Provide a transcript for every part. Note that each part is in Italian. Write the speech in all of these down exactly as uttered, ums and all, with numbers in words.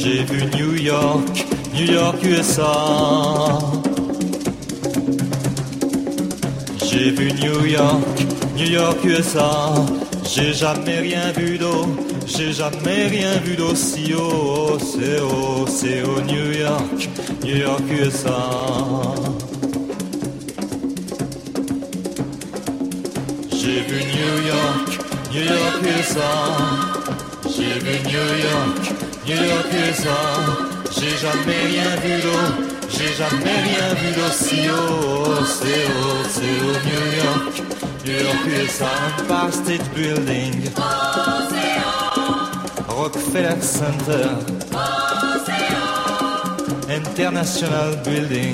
J'ai vu New York, New York U S A. J'ai vu New York, New York U S A. J'ai jamais rien vu d'eau, j'ai jamais rien vu d'aussi haut. C'est haut, c'est haut, New York, New York U S A. J'ai vu New York, New York U S A. J'ai vu New York, New York U S A. J'ai jamais rien vu d'eau, j'ai jamais rien vu d'aussi haut. C'est haut, c'est haut, New York, New York U S A. Empire State Building, Rockefeller Center, International Building,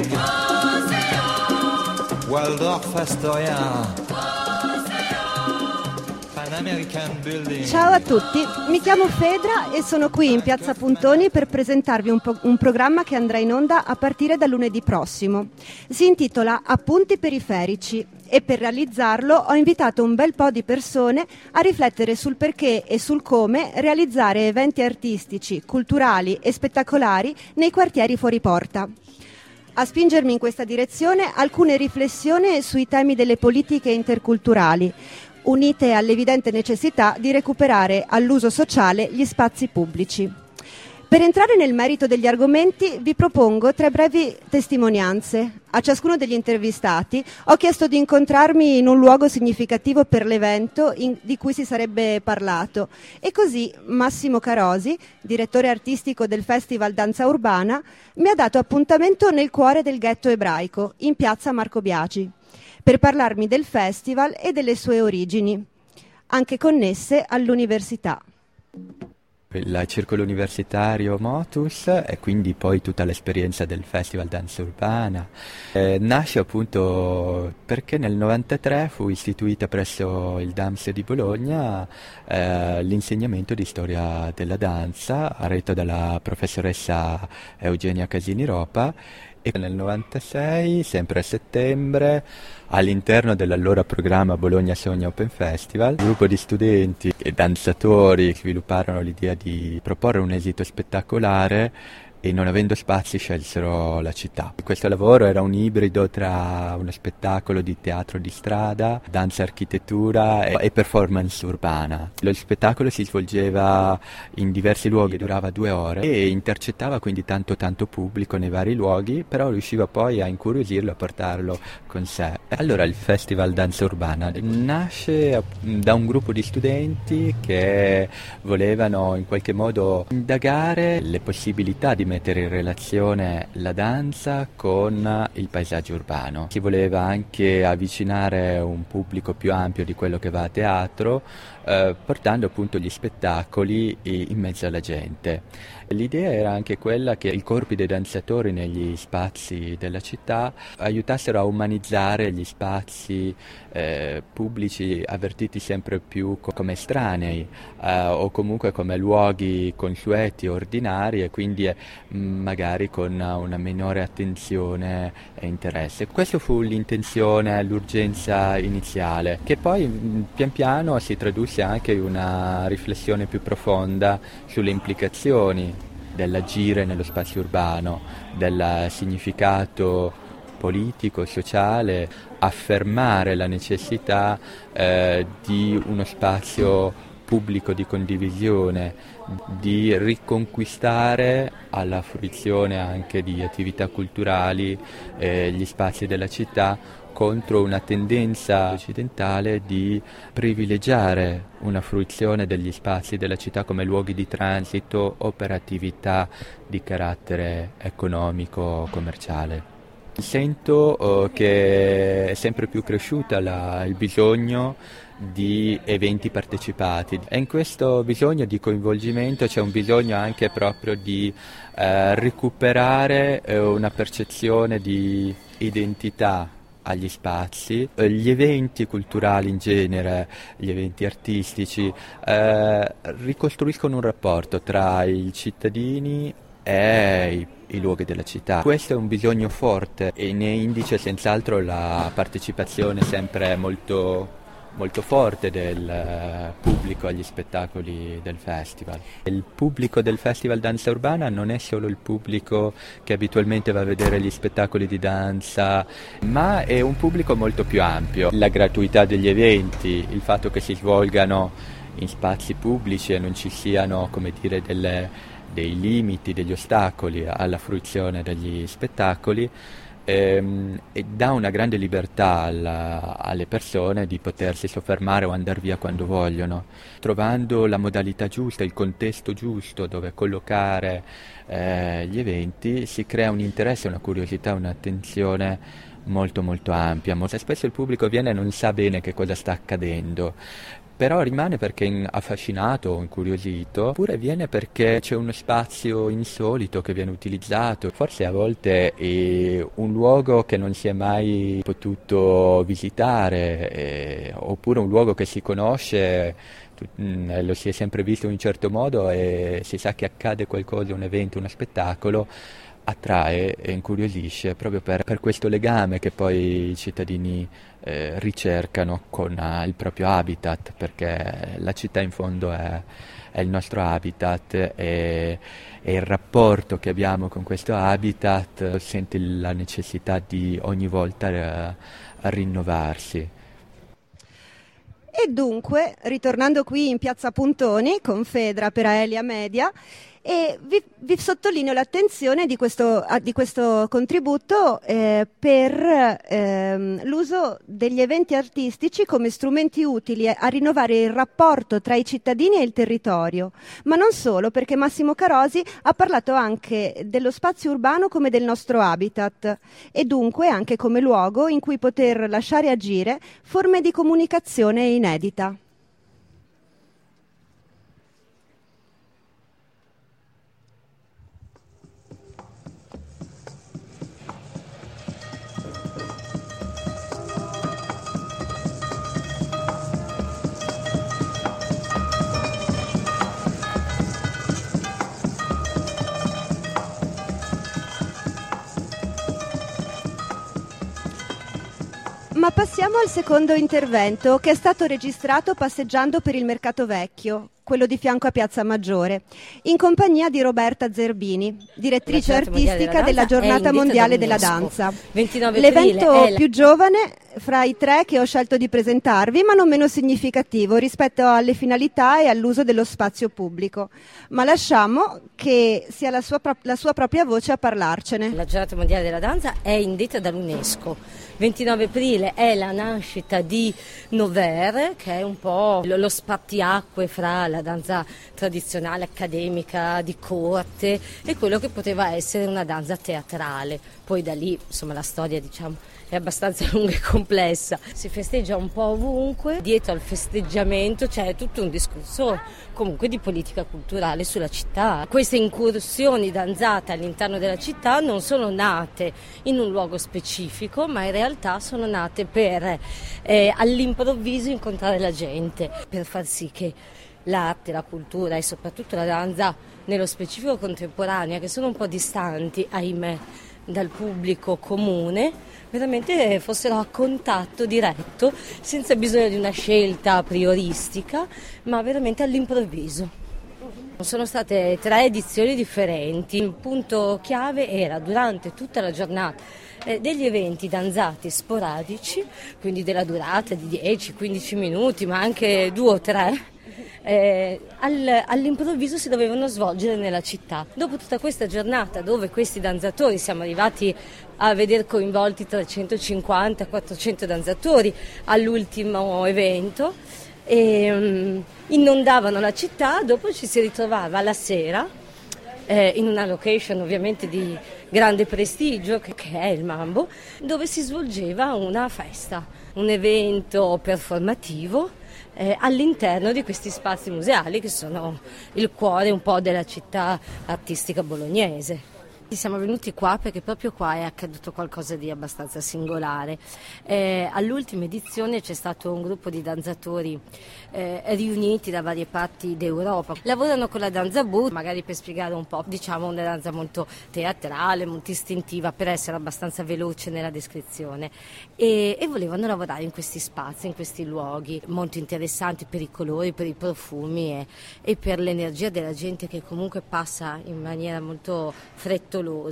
Waldorf Astoria, Pan American Building. Ciao a tutti, mi chiamo Fedra e sono qui in Piazza Puntoni per presentarvi un, po- un programma che andrà in onda a partire da lunedì prossimo. Si intitola Appunti periferici e per realizzarlo ho invitato un bel po' di persone a riflettere sul perché e sul come realizzare eventi artistici, culturali e spettacolari nei quartieri fuori porta. A spingermi in questa direzione alcune riflessioni sui temi delle politiche interculturali, unite all'evidente necessità di recuperare all'uso sociale gli spazi pubblici. Per entrare nel merito degli argomenti vi propongo tre brevi testimonianze. A ciascuno degli intervistati ho chiesto di incontrarmi in un luogo significativo per l'evento in, di cui si sarebbe parlato e così Massimo Carosi, direttore artistico del Festival Danza Urbana, mi ha dato appuntamento nel cuore del ghetto ebraico, in piazza Marco Biagi, per parlarmi del festival e delle sue origini, anche connesse all'università. Il circolo universitario Motus e quindi poi tutta l'esperienza del Festival Danza Urbana eh, nasce appunto perché nel novantatré fu istituita presso il D A M S di Bologna eh, l'insegnamento di storia della danza retto dalla professoressa Eugenia Casini Ropa. E nel novantasei, sempre a settembre, all'interno dell'allora programma Bologna Sogna Open Festival, un gruppo di studenti e danzatori svilupparono l'idea di proporre un esito spettacolare e non avendo spazi scelsero la città. Questo lavoro era un ibrido tra uno spettacolo di teatro di strada, danza architettura e, e performance urbana. Lo spettacolo si svolgeva in diversi luoghi, durava due ore e intercettava quindi tanto tanto pubblico nei vari luoghi, però riusciva poi a incuriosirlo, a portarlo con sé. Allora il Festival Danza Urbana nasce da un gruppo di studenti che volevano in qualche modo indagare le possibilità di mettere in relazione la danza con il paesaggio urbano. Si voleva anche avvicinare un pubblico più ampio di quello che va a teatro, eh, portando appunto gli spettacoli in mezzo alla gente. L'idea era anche quella che i corpi dei danzatori negli spazi della città aiutassero a umanizzare gli spazi eh, pubblici avvertiti sempre più co- come estranei eh, o comunque come luoghi consueti, ordinari e quindi eh, magari con una minore attenzione e interesse. Questa fu l'intenzione, l'urgenza iniziale, che poi pian piano si tradusse anche in una riflessione più profonda sulle implicazioni dell'agire nello spazio urbano, del significato politico, sociale, affermare la necessità eh, di uno spazio pubblico di condivisione, di riconquistare alla fruizione anche di attività culturali eh, gli spazi della città contro una tendenza occidentale di privilegiare una fruizione degli spazi della città come luoghi di transito o per attività di carattere economico commerciale. Sento uh, che è sempre più cresciuta la, il bisogno di eventi partecipati e in questo bisogno di coinvolgimento c'è un bisogno anche proprio di uh, recuperare uh, una percezione di identità agli spazi. Gli eventi culturali in genere, gli eventi artistici eh, ricostruiscono un rapporto tra i cittadini e i i luoghi della città. Questo è un bisogno forte e ne indice senz'altro la partecipazione sempre molto molto forte del eh, pubblico agli spettacoli del festival. Il pubblico del Festival Danza Urbana non è solo il pubblico che abitualmente va a vedere gli spettacoli di danza, ma è un pubblico molto più ampio. La gratuità degli eventi, il fatto che si svolgano in spazi pubblici e non ci siano, come dire, delle, dei limiti, degli ostacoli alla fruizione degli spettacoli, ehm, e dà una grande libertà alla, alle persone di potersi soffermare o andare via quando vogliono, trovando la modalità giusta, il contesto giusto dove collocare eh, gli eventi. Si crea un interesse, una curiosità, un'attenzione molto molto ampia. Molto spesso il pubblico viene e non sa bene che cosa sta accadendo, però rimane perché è affascinato o incuriosito, oppure viene perché c'è uno spazio insolito che viene utilizzato, forse a volte è un luogo che non si è mai potuto visitare, eh, oppure un luogo che si conosce, mh, lo si è sempre visto in un certo modo e si sa che accade qualcosa, un evento, uno spettacolo, attrae e incuriosisce proprio per, per questo legame che poi i cittadini eh, ricercano con uh, il proprio habitat, perché la città in fondo è, è il nostro habitat e, e il rapporto che abbiamo con questo habitat sente la necessità di ogni volta uh, a rinnovarsi. E dunque, ritornando qui in Piazza Puntoni con Fedra per Aelia Media, e vi, vi sottolineo l'attenzione di questo, di questo contributo eh, per ehm, l'uso degli eventi artistici come strumenti utili a rinnovare il rapporto tra i cittadini e il territorio, ma non solo, perché Massimo Carosi ha parlato anche dello spazio urbano come del nostro habitat e dunque anche come luogo in cui poter lasciare agire forme di comunicazione inedita. Ma passiamo al secondo intervento, che è stato registrato passeggiando per il Mercato Vecchio, quello di fianco a Piazza Maggiore, in compagnia di Roberta Zerbini, direttrice artistica della Giornata Mondiale della Danza. L'evento più giovane fra i tre che ho scelto di presentarvi, ma non meno significativo rispetto alle finalità e all'uso dello spazio pubblico. Ma lasciamo che sia la sua, la sua propria voce a parlarcene. La Giornata Mondiale della Danza è indetta dall'UNESCO. ventinove aprile è la nascita di Nover, che è un po' lo spartiacque fra la danza tradizionale accademica di corte e quello che poteva essere una danza teatrale. Poi da lì, insomma, la storia, diciamo, è abbastanza lunga e complessa. Si festeggia un po' ovunque, dietro al festeggiamento c'è tutto un discorso comunque di politica culturale sulla città. Queste incursioni danzate all'interno della città non sono nate in un luogo specifico, ma in realtà sono nate per eh, all'improvviso incontrare la gente, per far sì che l'arte, la cultura e soprattutto la danza nello specifico contemporanea, che sono un po' distanti, ahimè, dal pubblico comune, veramente fossero a contatto diretto, senza bisogno di una scelta prioristica, ma veramente all'improvviso. Sono state tre edizioni differenti. Il punto chiave era, durante tutta la giornata, eh, degli eventi danzati sporadici, quindi della durata di dieci quindici minuti, ma anche due o tre, Eh, all, all'improvviso si dovevano svolgere nella città. Dopo tutta questa giornata, dove questi danzatori, siamo arrivati a veder coinvolti trecentocinquanta quattrocento danzatori all'ultimo evento, e, um, inondavano la città. Dopo ci si ritrovava la sera eh, in una location ovviamente di grande prestigio, che, che è il Mambo, dove si svolgeva una festa, un evento performativo Eh, all'interno di questi spazi museali che sono il cuore un po' della città artistica bolognese. Siamo venuti qua perché proprio qua è accaduto qualcosa di abbastanza singolare. Eh, all'ultima edizione c'è stato un gruppo di danzatori eh, riuniti da varie parti d'Europa. Lavorano con la danza boot, magari per spiegare un po', diciamo una danza molto teatrale, molto istintiva, per essere abbastanza veloce nella descrizione. E, e volevano lavorare in questi spazi, in questi luoghi molto interessanti per i colori, per i profumi e, e per l'energia della gente che comunque passa in maniera molto frettolosa.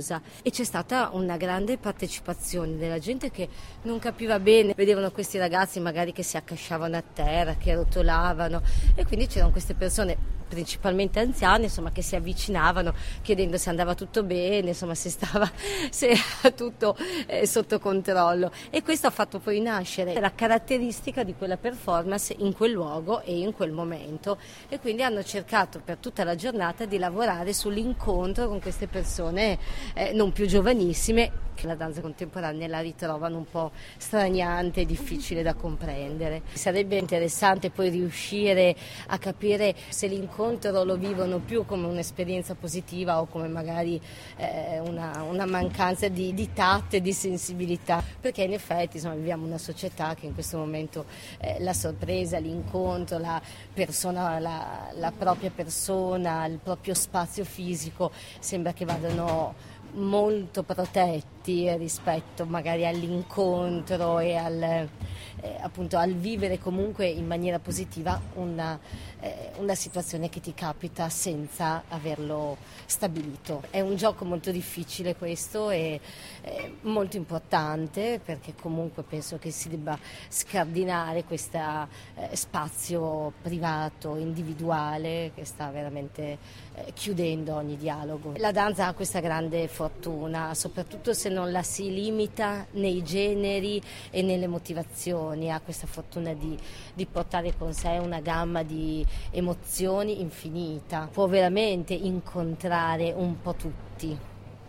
E c'è stata una grande partecipazione della gente che non capiva bene, vedevano questi ragazzi magari che si accasciavano a terra, che rotolavano, e quindi c'erano queste persone principalmente anziane, insomma, che si avvicinavano chiedendo se andava tutto bene, insomma, se stava se era tutto eh, sotto controllo, e questo ha fatto poi nascere la caratteristica di quella performance in quel luogo e in quel momento, e quindi hanno cercato per tutta la giornata di lavorare sull'incontro con queste persone eh, non più giovanissime, che la danza contemporanea la ritrovano un po' straniante e difficile da comprendere. Sarebbe interessante poi riuscire a capire se l'incontro lo vivono più come un'esperienza positiva o come magari eh, una, una mancanza di, di tatto e di sensibilità, perché in effetti insomma, viviamo una società che in questo momento eh, la sorpresa, l'incontro, la persona, la, la propria persona, il proprio spazio fisico sembra che vadano molto protetti rispetto magari all'incontro e al, eh, appunto al vivere comunque in maniera positiva una, eh, una situazione che ti capita senza averlo stabilito. È un gioco molto difficile questo e eh, molto importante, perché comunque penso che si debba scardinare questo eh, spazio privato, individuale, che sta veramente eh, chiudendo ogni dialogo. La danza ha questa grande fortuna, soprattutto se non la si limita nei generi e nelle motivazioni, ha questa fortuna di, di portare con sé una gamma di emozioni infinita, può veramente incontrare un po' tutti.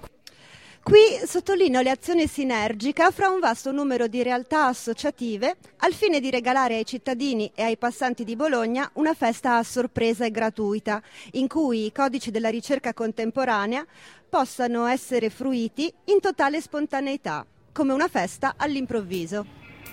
Qui sottolineo l'azione sinergica fra un vasto numero di realtà associative al fine di regalare ai cittadini e ai passanti di Bologna una festa a sorpresa e gratuita, in cui i codici della ricerca contemporanea possano essere fruiti in totale spontaneità, come una festa all'improvviso.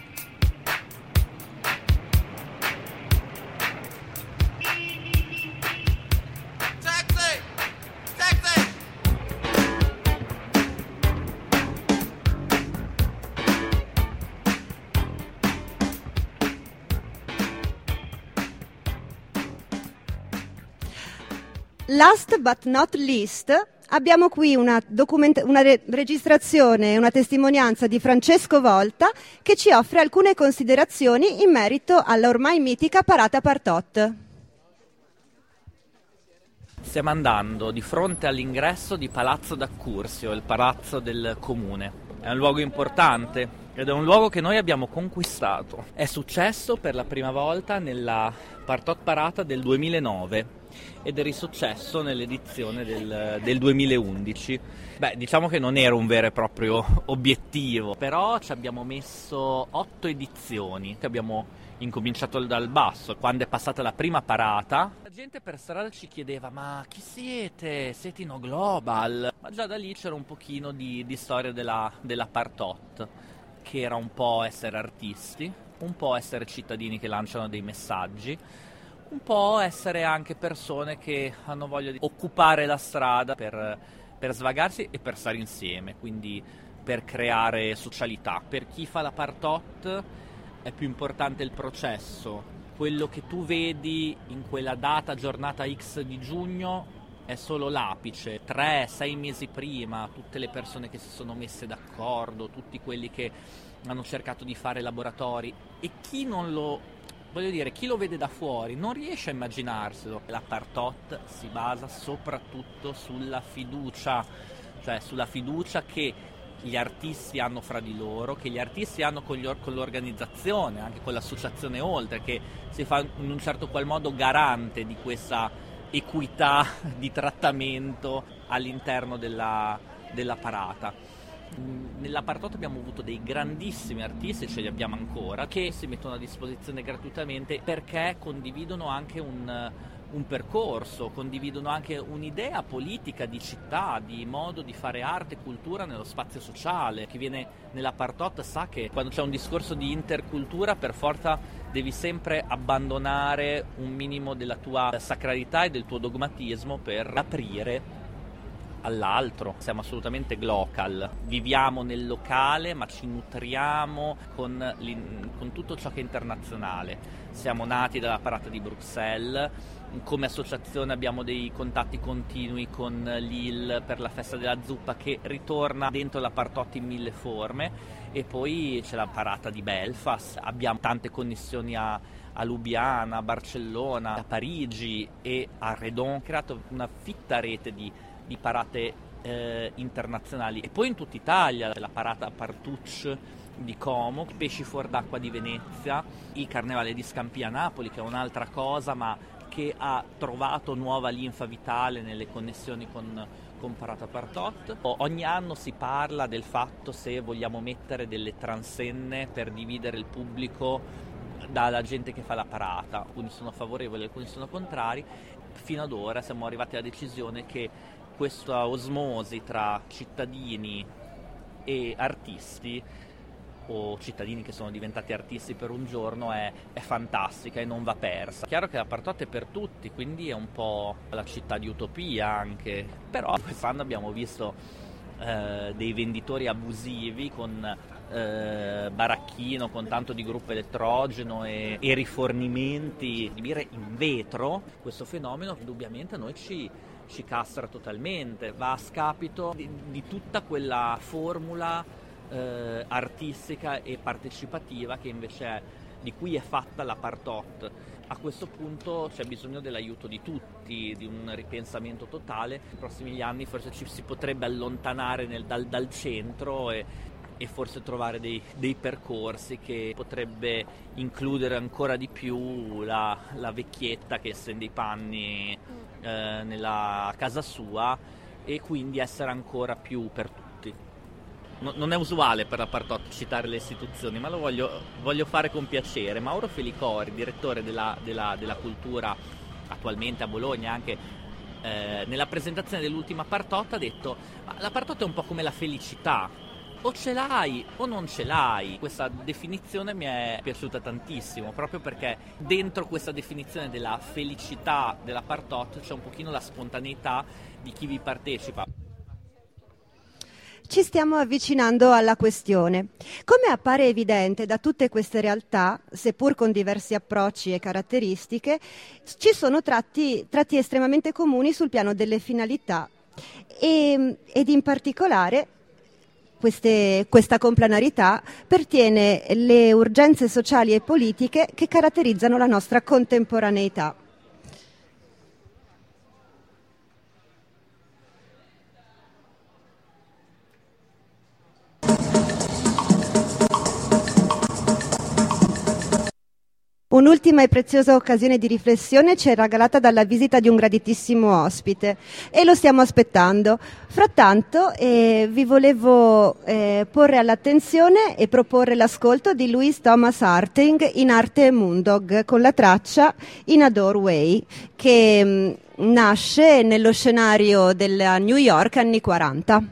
Last but not least, abbiamo qui una, document- una re- registrazione e una testimonianza di Francesco Volta che ci offre alcune considerazioni in merito alla ormai mitica parata Partot. Stiamo andando di fronte all'ingresso di Palazzo d'Accursio, il palazzo del comune. È un luogo importante ed è un luogo che noi abbiamo conquistato. È successo per la prima volta nella Partot Parata del duemilanove ed è risuccesso nell'edizione del, del duemilaundici. Beh, diciamo che non era un vero e proprio obiettivo, però ci abbiamo messo otto edizioni, che abbiamo incominciato dal basso. Quando è passata la prima parata, la gente per strada ci chiedeva: ma chi siete? Siete in O Global? Ma già da lì c'era un pochino di, di storia della, della Partot, che era un po' essere artisti, un po' essere cittadini che lanciano dei messaggi, un po' essere anche persone che hanno voglia di occupare la strada per, per svagarsi e per stare insieme, quindi per creare socialità. Per chi fa la Partot è più importante il processo. Quello che tu vedi in quella data, giornata X di giugno, è solo l'apice. Tre, sei mesi prima, tutte le persone che si sono messe d'accordo, tutti quelli che hanno cercato di fare laboratori, e chi non lo, voglio dire, chi lo vede da fuori non riesce a immaginarselo. La Partot si basa soprattutto sulla fiducia, cioè sulla fiducia che gli artisti hanno fra di loro, che gli artisti hanno con, gli or- con l'organizzazione, anche con l'associazione Oltre, che si fa in un certo qual modo garante di questa equità di trattamento all'interno della, della parata. Nella Partot abbiamo avuto dei grandissimi artisti, ce li abbiamo ancora, che si mettono a disposizione gratuitamente perché condividono anche un, un percorso, condividono anche un'idea politica di città, di modo di fare arte e cultura nello spazio sociale. Chi viene nella Partot sa che quando c'è un discorso di intercultura per forza devi sempre abbandonare un minimo della tua sacralità e del tuo dogmatismo per aprire all'altro. Siamo assolutamente glocal, viviamo nel locale ma ci nutriamo con, con tutto ciò che è internazionale. Siamo nati dalla parata di Bruxelles, come associazione abbiamo dei contatti continui con Lille per la festa della zuppa che ritorna dentro la Partot in mille forme, e poi c'è la parata di Belfast, abbiamo tante connessioni a, a Lubiana, a Barcellona, a Parigi e a Redon, creato una fitta rete di di parate eh, internazionali. E poi in tutta Italia la parata Partucci di Como, Pesci fuor d'acqua di Venezia, il Carnevale di Scampia a Napoli, che è un'altra cosa ma che ha trovato nuova linfa vitale nelle connessioni con, con Parata Partot. Ogni anno si parla del fatto se vogliamo mettere delle transenne per dividere il pubblico dalla gente che fa la parata. Alcuni sono favorevoli, alcuni sono contrari. Fino ad ora siamo arrivati alla decisione che questa osmosi tra cittadini e artisti, o cittadini che sono diventati artisti per un giorno, è, è fantastica e non va persa. Chiaro che la Partot è per tutti, quindi è un po' la città di utopia anche, però quest'anno abbiamo visto eh, dei venditori abusivi con eh, baracchino con tanto di gruppo elettrogeno e, e rifornimenti di birre in vetro. Questo fenomeno indubbiamente a noi ci ci castra totalmente, va a scapito di, di tutta quella formula eh, artistica e partecipativa che invece è, di cui è fatta la Partot. A questo punto c'è bisogno dell'aiuto di tutti, di un ripensamento totale. Nei prossimi anni forse ci si potrebbe allontanare nel, dal, dal centro e, e forse trovare dei, dei percorsi che potrebbe includere ancora di più la, la vecchietta che stende i panni eh, nella casa sua, e quindi essere ancora più per tutti. No, non è usuale per la Partot citare le istituzioni, ma lo voglio, voglio fare con piacere. Mauro Felicori, direttore della, della, della cultura attualmente a Bologna, anche eh, nella presentazione dell'ultima Partot ha detto: ma la Partot è un po' come la felicità, o ce l'hai o non ce l'hai. Questa definizione mi è piaciuta tantissimo, proprio perché dentro questa definizione della felicità della Partot c'è un pochino la spontaneità di chi vi partecipa. Ci stiamo avvicinando alla questione. Come appare evidente da tutte queste realtà, seppur con diversi approcci e caratteristiche, ci sono tratti, tratti estremamente comuni sul piano delle finalità e, ed in particolare Queste, questa complenarità pertiene le urgenze sociali e politiche che caratterizzano la nostra contemporaneità. Un'ultima e preziosa occasione di riflessione ci è regalata dalla visita di un graditissimo ospite e lo stiamo aspettando. Frattanto eh, vi volevo eh, porre all'attenzione e proporre l'ascolto di Louis Thomas Harting in Arte Mundog con la traccia In a Doorway, che mh, nasce nello scenario della New York anni quaranta.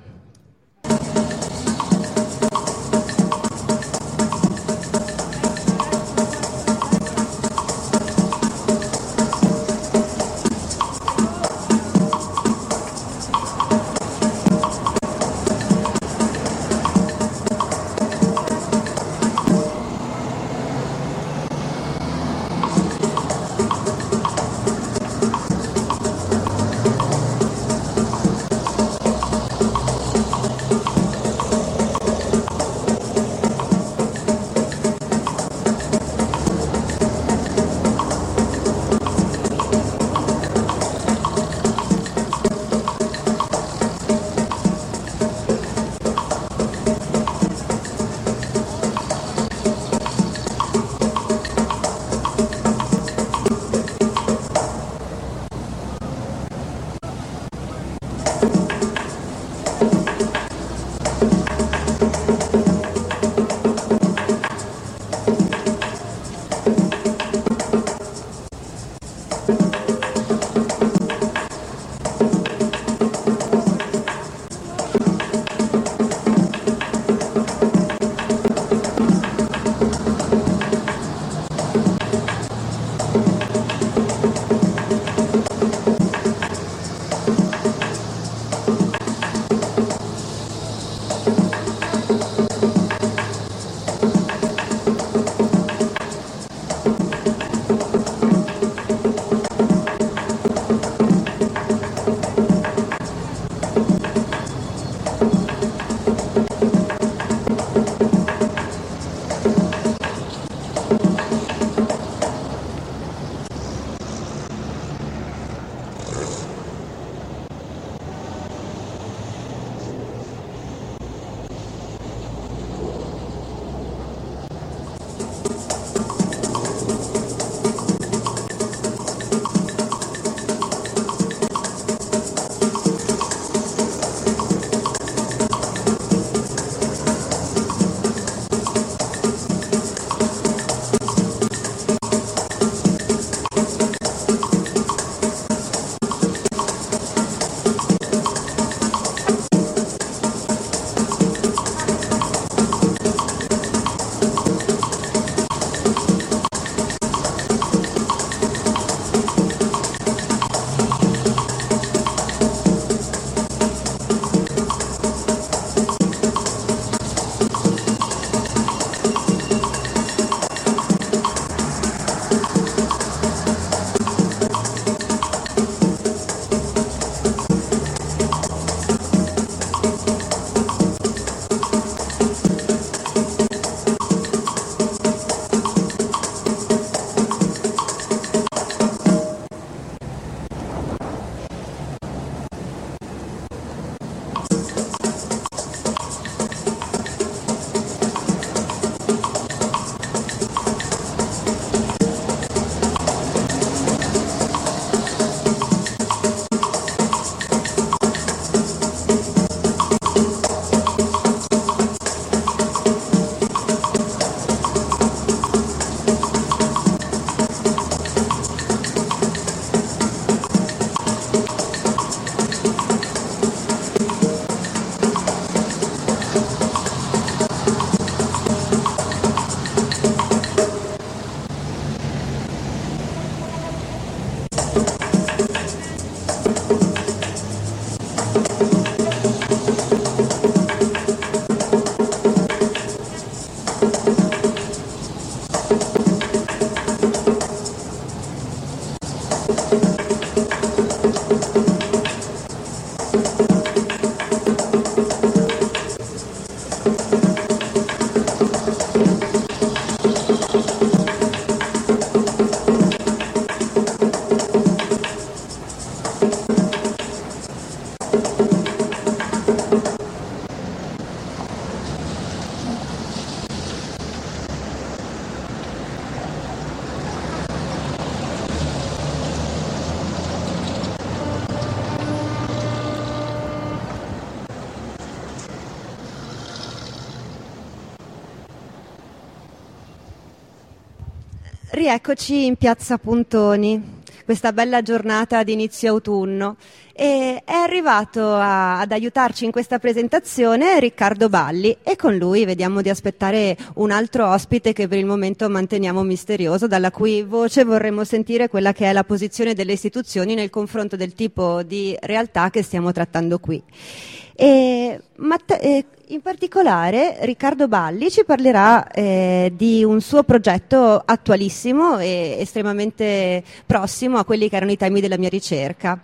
Rieccoci in Piazza Puntoni, questa bella giornata di inizio autunno, e è arrivato a, ad aiutarci in questa presentazione Riccardo Balli, e con lui vediamo di aspettare un altro ospite che per il momento manteniamo misterioso, dalla cui voce vorremmo sentire quella che è la posizione delle istituzioni nel confronto del tipo di realtà che stiamo trattando qui. E, Matt- eh, in particolare Riccardo Balli ci parlerà eh, di un suo progetto attualissimo e estremamente prossimo a quelli che erano i temi della mia ricerca.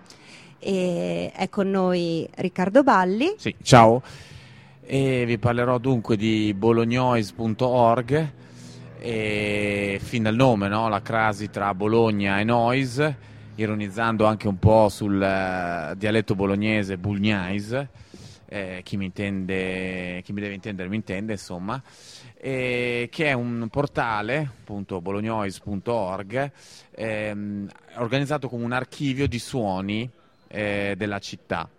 E è con noi Riccardo Balli. Sì, ciao, e vi parlerò dunque di bolognoise punto org, e fin dal nome, no? La crasi tra Bologna e noise, ironizzando anche un po' sul uh, dialetto bolognese bulgnais. Eh, chi mi intende, chi mi deve intendere mi intende, insomma, eh, che è un portale, appunto bolognoise punto org, ehm, organizzato come un archivio di suoni eh, della città.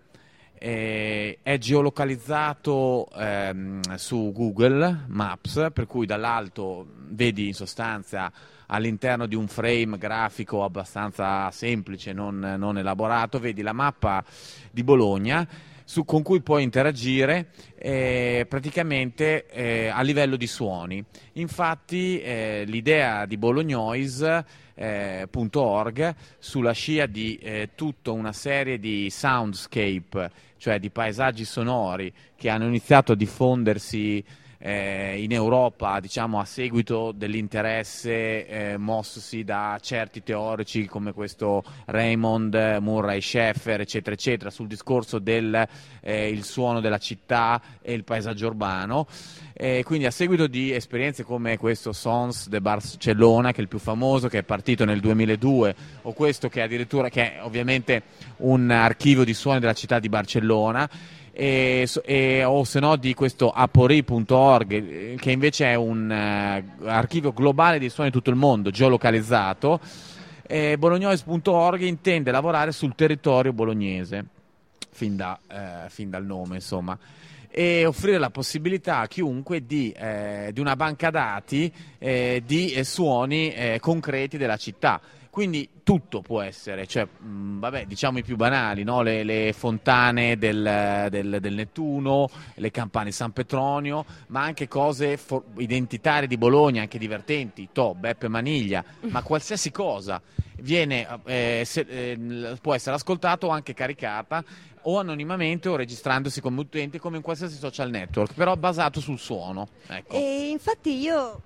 Eh, è geolocalizzato ehm, su Google Maps, per cui dall'alto vedi in sostanza all'interno di un frame grafico abbastanza semplice, non, non elaborato, vedi la mappa di Bologna, Su, con cui puoi interagire eh, praticamente eh, a livello di suoni. Infatti eh, l'idea di bolognoise punto org, eh, sulla scia di eh, tutta una serie di soundscape, cioè di paesaggi sonori che hanno iniziato a diffondersi Eh, in Europa, diciamo, a seguito dell'interesse eh, mossosi da certi teorici come questo Raymond Murray Schaeffer, eccetera eccetera, sul discorso del eh, il suono della città e il paesaggio urbano. Eh, quindi a seguito di esperienze come questo Sons de Barcellona, che è il più famoso, che è partito nel duemiladue, o questo che è addirittura, che è ovviamente un archivio di suoni della città di Barcellona, E, e, o se no di questo apori punto org, che invece è un uh, archivio globale di suoni di tutto il mondo, geolocalizzato. E bolognoise punto org intende lavorare sul territorio bolognese, fin, da, eh, fin dal nome, insomma, e offrire la possibilità a chiunque di, eh, di una banca dati eh, di eh, suoni eh, concreti della città. Quindi tutto può essere, cioè, mh, vabbè, diciamo i più banali, no? le, le fontane del, del, del Nettuno, le campane di San Petronio, ma anche cose for- identitarie di Bologna, anche divertenti, to, Beppe Maniglia, ma qualsiasi cosa viene, eh, se, eh, può essere ascoltato o anche caricata, o anonimamente o registrandosi come utente, come in qualsiasi social network, però basato sul suono. Ecco. E infatti io...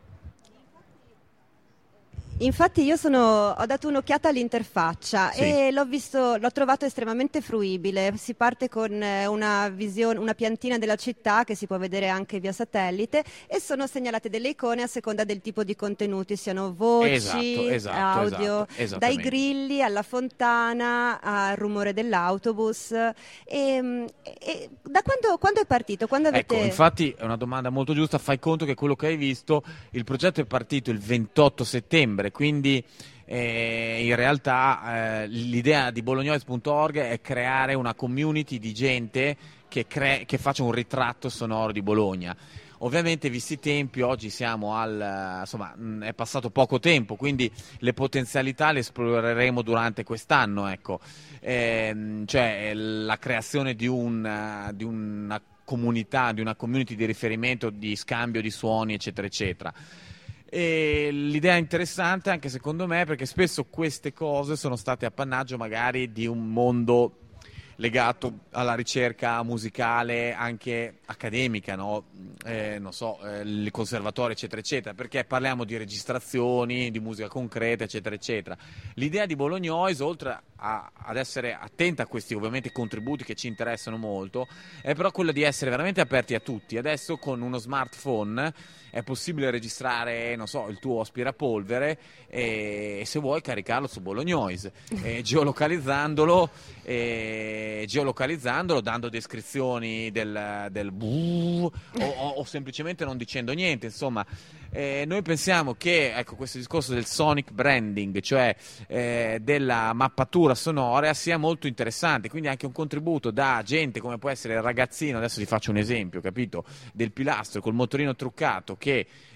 Infatti io sono, ho dato un'occhiata all'interfaccia, sì, e l'ho visto, l'ho trovato estremamente fruibile. Si parte con una visione, una piantina della città che si può vedere anche via satellite, e sono segnalate delle icone a seconda del tipo di contenuti, siano voci, esatto, esatto, audio, esatto, dai grilli alla fontana al rumore dell'autobus. E, e da quando, quando è partito? Quando avete... Ecco, infatti è una domanda molto giusta. Fai conto che quello che hai visto, il progetto è partito il ventotto settembre, quindi eh, in realtà eh, l'idea di bolognoise punto org è creare una community di gente che, cre- che faccia un ritratto sonoro di Bologna. Ovviamente, visti i tempi, oggi siamo al, insomma, mh, è passato poco tempo, quindi le potenzialità le esploreremo durante quest'anno, ecco. Ehm, cioè la creazione di, un, di una comunità, di una community di riferimento, di scambio di suoni, eccetera eccetera. E l'idea è interessante anche secondo me, perché spesso queste cose sono state appannaggio magari di un mondo legato alla ricerca musicale anche accademica, no? Eh, non so, eh, il conservatorio, eccetera eccetera, perché parliamo di registrazioni, di musica concreta, eccetera eccetera. L'idea di Bolognoise, oltre a, ad essere attenta a questi ovviamente contributi che ci interessano molto, è però quella di essere veramente aperti a tutti. Adesso con uno smartphone è possibile registrare, non so, il tuo aspirapolvere e, e se vuoi caricarlo su Bolognoise, e geolocalizzandolo, e geolocalizzandolo, dando descrizioni del, del buh, o, o, o semplicemente non dicendo niente, insomma. Eh, noi pensiamo che, ecco, questo discorso del sonic branding, cioè eh, della mappatura sonora, sia molto interessante, quindi anche un contributo da gente come può essere il ragazzino, adesso ti faccio un esempio, capito, del pilastro col motorino truccato che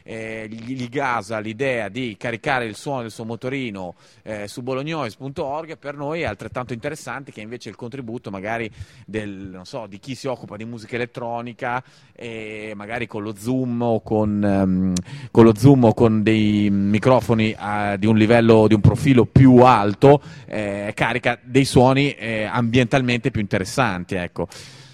eh, gli, gli gasa l'idea di caricare il suono del suo motorino eh, su bolognoise punto org, per noi è altrettanto interessante che invece il contributo magari del, non so, di chi si occupa di musica elettronica, e magari con lo Zoom o con, um, con lo Zoom o con dei microfoni uh, di un livello, di un profilo più alto, eh, carica dei suoni eh, ambientalmente più interessanti, ecco.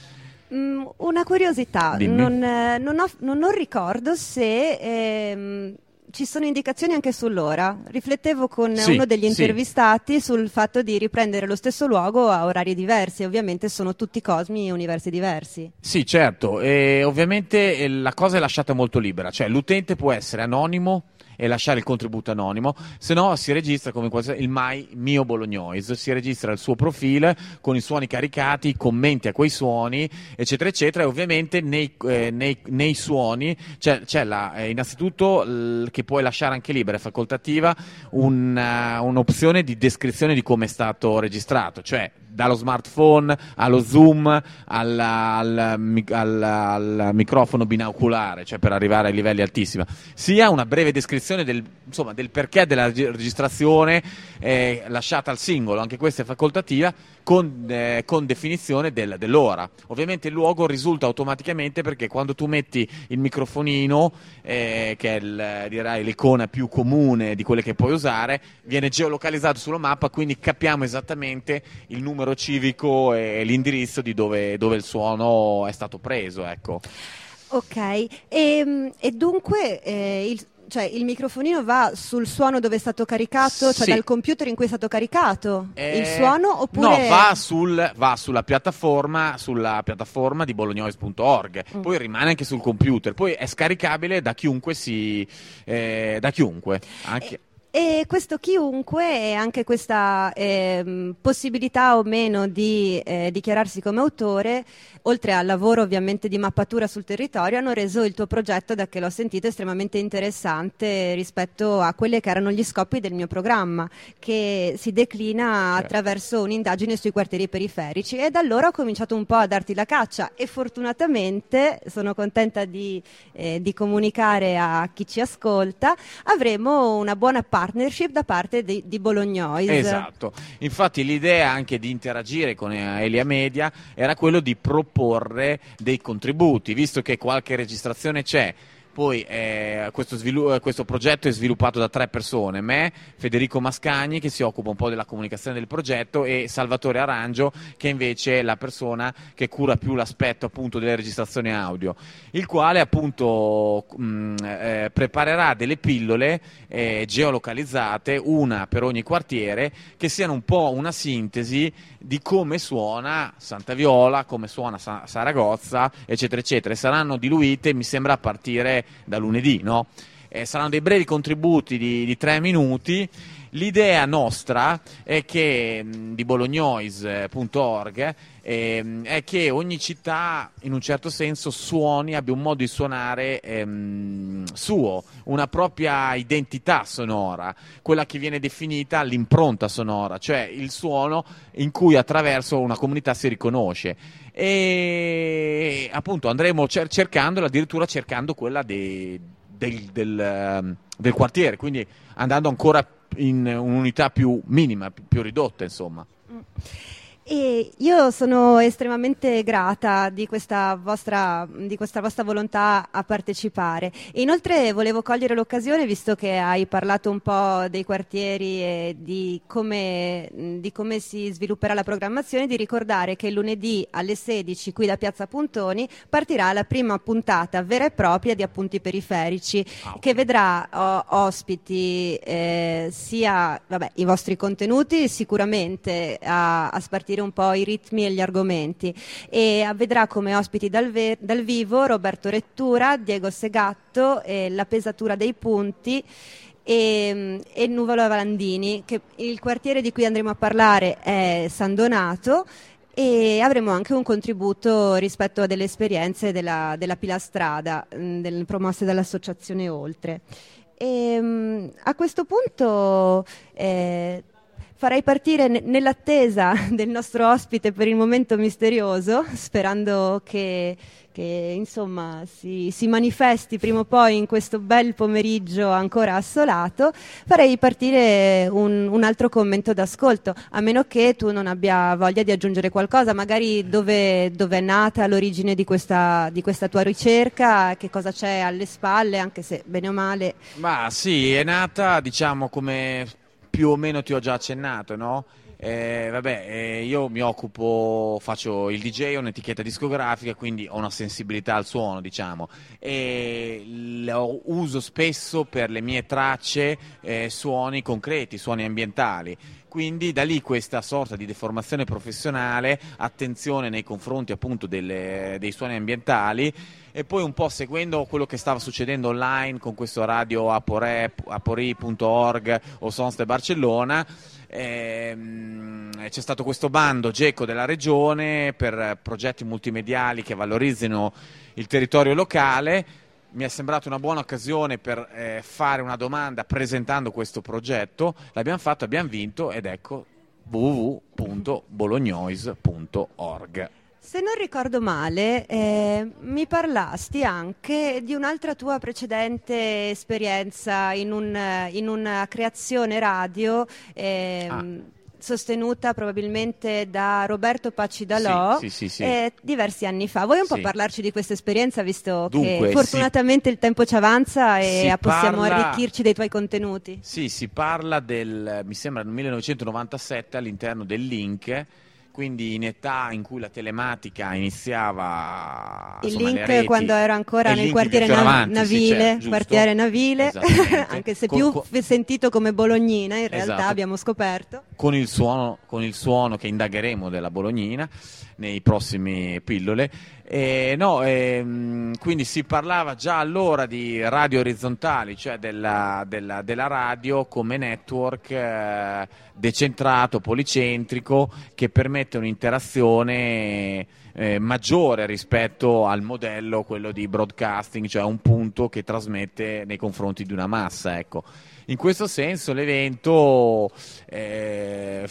Mm, una curiosità, non, eh, non, ho, non, non ricordo se ehm, ci sono indicazioni anche sull'ora. Riflettevo con sì, uno degli sì. intervistati sul fatto di riprendere lo stesso luogo a orari diversi, ovviamente sono tutti cosmi e universi diversi. Sì, certo, e ovviamente eh, la cosa è lasciata molto libera, cioè l'utente può essere anonimo e lasciare il contributo anonimo, se no si registra come il My Mio Bolognoise, si registra il suo profilo con i suoni caricati, i commenti a quei suoni, eccetera eccetera, e ovviamente nei, eh, nei, nei suoni c'è, c'è la, eh, innanzitutto l, che puoi lasciare anche libera, è facoltativa, un, uh, un'opzione di descrizione di come è stato registrato, cioè dallo smartphone allo zoom alla, al, al, al microfono binoculare, cioè per arrivare ai livelli altissimi, sia una breve descrizione del, insomma, del perché della registrazione eh, lasciata al singolo, anche questa è facoltativa, con, eh, con definizione del, dell'ora. Ovviamente il luogo risulta automaticamente, perché quando tu metti il microfonino, eh, che è il, direi l'icona più comune di quelle che puoi usare, viene geolocalizzato sulla mappa, quindi capiamo esattamente il numero civico e l'indirizzo di dove, dove il suono è stato preso, ecco. Ok, e, e dunque eh, il, cioè, il microfonino va sul suono dove è stato caricato, cioè sì. dal computer in cui è stato caricato eh, il suono, oppure... No, va, sul, va sulla piattaforma sulla piattaforma di bolognoise punto org, mm. poi rimane anche sul computer, poi è scaricabile da chiunque si eh, da chiunque anche... E... E questo chiunque e anche questa eh, possibilità o meno di eh, dichiararsi come autore, oltre al lavoro ovviamente di mappatura sul territorio, hanno reso il tuo progetto, da che l'ho sentito, estremamente interessante rispetto a quelli che erano gli scopi del mio programma, che si declina attraverso un'indagine sui quartieri periferici. E da allora ho cominciato un po' a darti la caccia e fortunatamente, sono contenta di, eh, di comunicare a chi ci ascolta, avremo una buona parte partnership da parte di, di Bolognoise. Esatto, infatti l'idea anche di interagire con Elia Media era quello di proporre dei contributi, visto che qualche registrazione c'è. Poi eh, questo, svilu- questo progetto è sviluppato da tre persone, me, Federico Mascagni, che si occupa un po' della comunicazione del progetto, e Salvatore Arangio, che invece è la persona che cura più l'aspetto appunto delle registrazioni audio, il quale appunto mh, eh, preparerà delle pillole eh, geolocalizzate, una per ogni quartiere, che siano un po' una sintesi di come suona Santa Viola, come suona Sa- Saragozza, eccetera eccetera, e saranno diluite, mi sembra, a partire da lunedì, no? Eh, saranno dei brevi contributi di, di tre minuti. L'idea nostra è che mh, di bolognoise punto org eh, è che ogni città in un certo senso suoni, abbia un modo di suonare ehm, suo, una propria identità sonora, quella che viene definita l'impronta sonora, cioè il suono in cui attraverso una comunità si riconosce. E appunto andremo cer- cercando, addirittura cercando quella de- del, del, del quartiere, quindi andando ancora in un'unità più minima, più, più ridotta, insomma. E io sono estremamente grata di questa vostra, di questa vostra volontà a partecipare. E inoltre volevo cogliere l'occasione, visto che hai parlato un po' dei quartieri e di come, di come si svilupperà la programmazione, di ricordare che lunedì alle sedici qui da Piazza Puntoni partirà la prima puntata vera e propria di Appunti Periferici, ah, okay. che vedrà oh, ospiti eh, sia vabbè, i vostri contenuti, sicuramente a, a spartire un po' i ritmi e gli argomenti, e vedrà come ospiti dal, ve- dal vivo Roberto Rettura, Diego Segatto, e La Pesatura dei Punti e, e Nuvolo Valandini, che il quartiere di cui andremo a parlare è San Donato, e avremo anche un contributo rispetto a delle esperienze della, della Pilastrada mh, del, promosse dall'associazione Oltre. E, mh, a questo punto eh, farei partire n- nell'attesa del nostro ospite per il momento misterioso, sperando che, che insomma si, si manifesti prima o poi in questo bel pomeriggio ancora assolato. Farei partire un, un altro commento d'ascolto, a meno che tu non abbia voglia di aggiungere qualcosa, magari dove, dove è nata l'origine di questa, di questa tua ricerca, che cosa c'è alle spalle, anche se bene o male. Ma sì, è nata, diciamo, come più o meno ti ho già accennato, no? Eh, vabbè, eh, io mi occupo, faccio il D J, ho un'etichetta discografica, quindi ho una sensibilità al suono, diciamo, e lo uso spesso per le mie tracce eh, suoni concreti, suoni ambientali. Quindi da lì questa sorta di deformazione professionale, attenzione nei confronti appunto delle, dei suoni ambientali, e poi un po' seguendo quello che stava succedendo online con questo radio apori punto org o Sons de Barcellona. Ehm, c'è stato questo bando GECO della regione per progetti multimediali che valorizzino il territorio locale. Mi è sembrata una buona occasione per eh, fare una domanda presentando questo progetto. L'abbiamo fatto, abbiamo vinto, ed ecco w w w punto bolognoise punto org. Se non ricordo male, eh, mi parlasti anche di un'altra tua precedente esperienza in, un, in una creazione radio eh, ah. sostenuta probabilmente da Roberto Paccidalò sì, sì, sì, sì. Eh, diversi anni fa. Vuoi un po' sì. parlarci di questa esperienza, visto Dunque, che fortunatamente si, il tempo ci avanza e possiamo parla, arricchirci dei tuoi contenuti? Sì, si parla del, mi sembra, del millenovecentonovantasette all'interno del Link, quindi in età in cui la telematica iniziava, il insomma, Link reti, quando ero ancora nel quartiere nav- avanti, navile, sì, quartiere navile anche se con, più con, sentito come Bolognina, in realtà esatto, abbiamo scoperto con il suono, con il suono che indagheremo della Bolognina nei prossimi pillole. Eh, no, ehm, quindi si parlava già allora di radio orizzontali, cioè della, della, della radio come network eh, decentrato, policentrico, che permette un'interazione eh, maggiore rispetto al modello, quello di broadcasting, cioè un punto che trasmette nei confronti di una massa, ecco. In questo senso l'evento eh,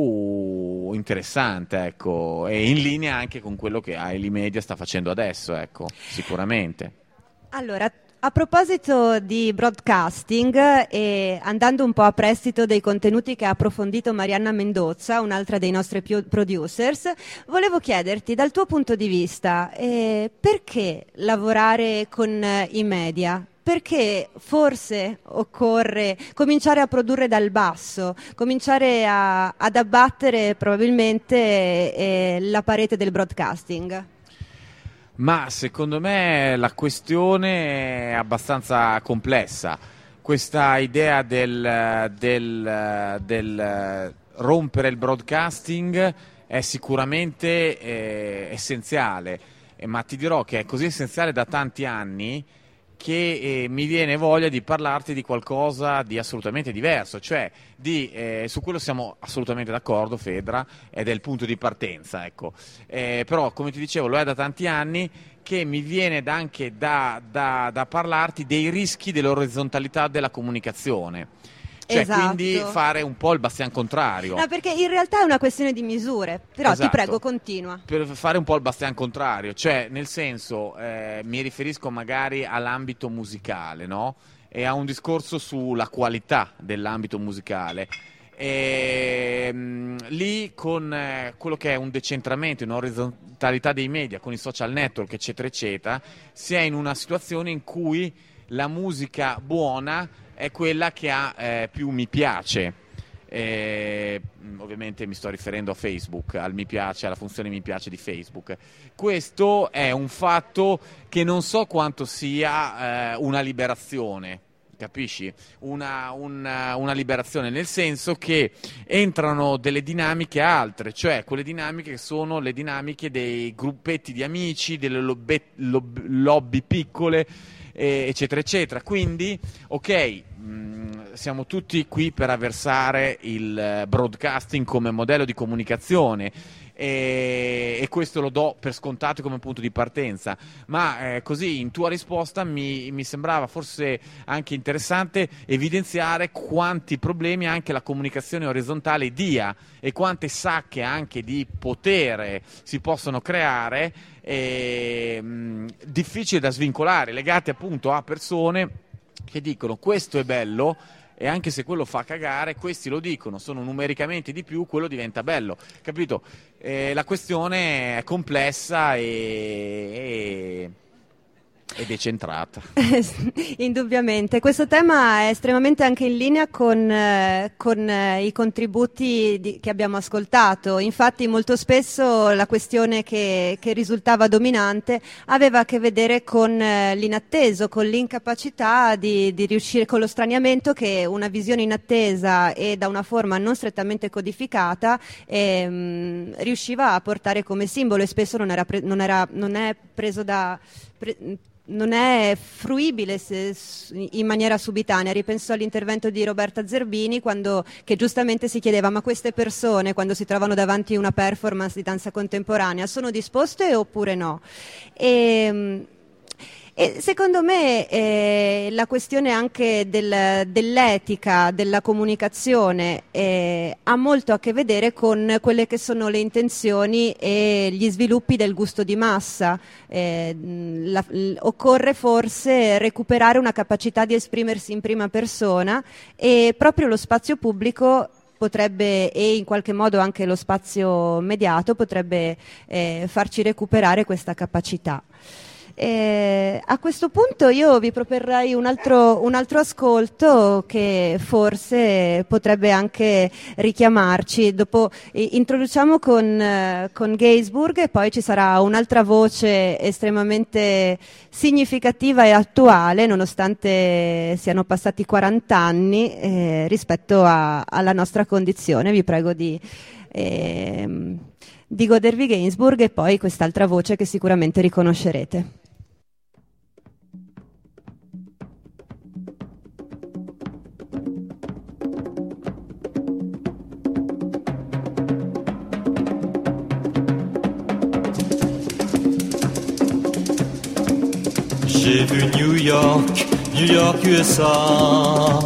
fu interessante, ecco, e in linea anche con quello che Aili Media sta facendo adesso, ecco, sicuramente. Allora, a proposito di broadcasting e andando un po' a prestito dei contenuti che ha approfondito Marianna Mendozza, un'altra dei nostri producers, volevo chiederti dal tuo punto di vista eh, perché lavorare con eh, i media? Perché forse occorre cominciare a produrre dal basso, cominciare a, ad abbattere probabilmente eh, la parete del broadcasting? Ma secondo me la questione è abbastanza complessa. Questa idea del, del, del rompere il broadcasting è sicuramente eh, essenziale, eh, ma ti dirò che è così essenziale da tanti anni che eh, mi viene voglia di parlarti di qualcosa di assolutamente diverso, cioè di, eh, su quello siamo assolutamente d'accordo, Fedra, ed è il punto di partenza, ecco. Eh, però come ti dicevo lo è da tanti anni, che mi viene da anche da, da, da parlarti dei rischi dell'orizzontalità della comunicazione. Cioè, esatto. Quindi fare un po' il bastian contrario. No, perché in realtà è una questione di misure, però esatto. Ti prego, continua. Per fare un po' il bastian contrario, cioè nel senso, eh, mi riferisco magari all'ambito musicale, no? E a un discorso sulla qualità dell'ambito musicale. E, mh, lì con eh, quello che è un decentramento, un'orizzontalità dei media, con i social network, eccetera, eccetera, si è in una situazione in cui la musica buona è quella che ha eh, più mi piace. Eh, ovviamente mi sto riferendo a Facebook, al mi piace, alla funzione mi piace di Facebook. Questo è un fatto che non so quanto sia eh, una liberazione, capisci? Una, una, una liberazione, nel senso che entrano delle dinamiche altre, cioè quelle dinamiche che sono le dinamiche dei gruppetti di amici, delle lobby, lobby, lobby piccole, eccetera eccetera. Quindi ok, mh, siamo tutti qui per avversare il broadcasting come modello di comunicazione, e, e questo lo do per scontato come punto di partenza, ma eh, così in tua risposta mi, mi sembrava forse anche interessante evidenziare quanti problemi anche la comunicazione orizzontale dia e quante sacche anche di potere si possono creare, eh, mh, difficili da svincolare, legate appunto a persone che dicono questo è bello, e anche se quello fa cagare, questi lo dicono, sono numericamente di più, quello diventa bello, capito? Eh, la questione è complessa e, e, e decentrata. Indubbiamente, questo tema è estremamente anche in linea con, eh, con eh, i contributi di, che abbiamo ascoltato. Infatti molto spesso la questione che, che risultava dominante aveva a che vedere con eh, l'inatteso, con l'incapacità di, di riuscire, con lo straniamento che una visione inattesa e da una forma non strettamente codificata ehm, riusciva a portare come simbolo, e spesso non, era pre- non, era, non è preso da... Pre- non è fruibile se, in maniera subitanea. Ripenso all'intervento di Roberta Zerbini, quando, che giustamente si chiedeva: ma queste persone, quando si trovano davanti a una performance di danza contemporanea, sono disposte oppure no? E, E secondo me eh, la questione anche del, dell'etica, della comunicazione eh, ha molto a che vedere con quelle che sono le intenzioni e gli sviluppi del gusto di massa. Eh, la, l, occorre forse recuperare una capacità di esprimersi in prima persona, e proprio lo spazio pubblico potrebbe, e in qualche modo anche lo spazio mediato, potrebbe eh, farci recuperare questa capacità. Eh, a questo punto io vi proporrei un altro, un altro ascolto che forse potrebbe anche richiamarci. Dopo eh, introduciamo con, eh, con Gainsbourg, e poi ci sarà un'altra voce estremamente significativa e attuale, nonostante siano passati quaranta anni eh, rispetto a, alla nostra condizione. Vi prego di... Eh, di godervi Gainsbourg e poi quest'altra voce che sicuramente riconoscerete. J'ai vu New York, New York U S A.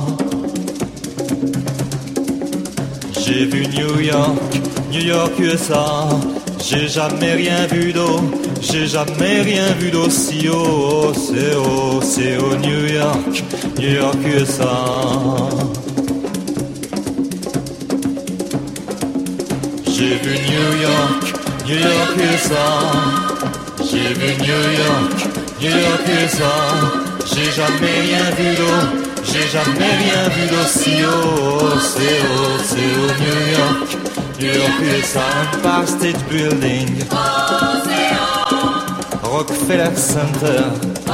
J'ai vu New York, New York U S A. J'ai jamais rien vu d'eau, j'ai jamais rien vu d'aussi haut. C'est haut, c'est haut, New York, New York U S A. J'ai vu New York, New York U S A. J'ai vu New York, New York U S A. J'ai jamais rien vu d'eau, j'ai jamais rien vu d'aussi haut. C'est haut, c'est haut, New York, New York U S A. Empire State Building, Rockefeller Center,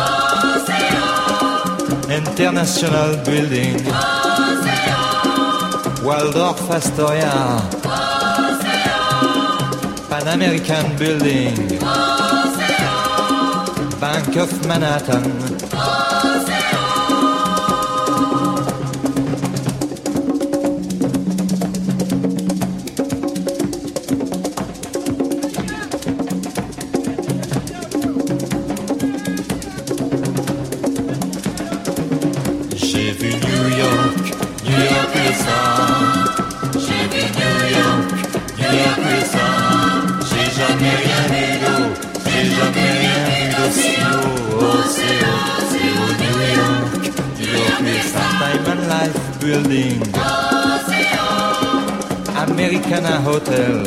International Building, Waldorf Astoria, Pan American Building, Bank of Manhattan. J'ai vu New York, New York U S A. J'ai vu New York, New York U S A. J'ai jamais rien vu d'eau, j'ai jamais rien vu d'aussi haut. Oh, c'est haut, c'est haut, New York, New York U S A. Time and Life Building, Americana Hotel,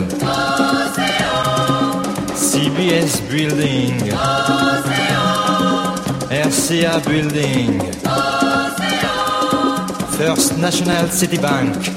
C B S Building, R C A Building, First National City Bank.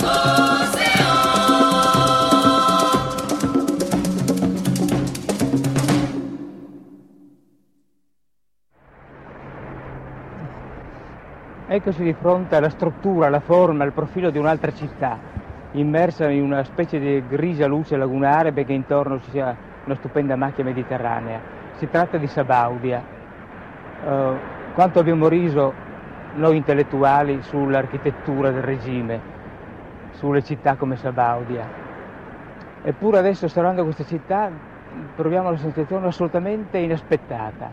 Eccoci di fronte alla struttura, alla forma, al profilo di un'altra città, immersa in una specie di grigia luce lagunare, perché intorno ci sia una stupenda macchia mediterranea. Si tratta di Sabaudia. Uh, quanto abbiamo riso noi intellettuali sull'architettura del regime, sulle città come Sabaudia. Eppure adesso, osservando questa città, proviamo la sensazione assolutamente inaspettata.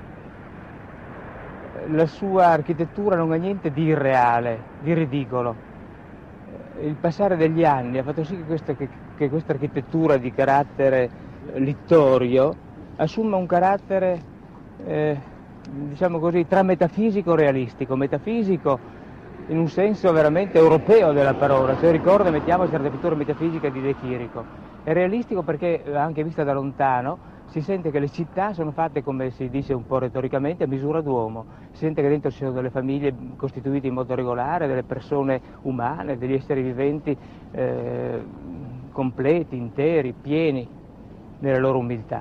La sua architettura non ha niente di irreale, di ridicolo. Il passare degli anni ha fatto sì che questa, che, che questa architettura di carattere littorio assuma un carattere, eh, diciamo così, tra metafisico e realistico. Metafisico in un senso veramente europeo della parola, cioè ricorda, mettiamoci l'architettura metafisica di De Chirico. È realistico perché, anche vista da lontano, si sente che le città sono fatte, come si dice un po' retoricamente, a misura d'uomo. Si sente che dentro ci sono delle famiglie costituite in modo regolare, delle persone umane, degli esseri viventi eh, completi, interi, pieni nella loro umiltà.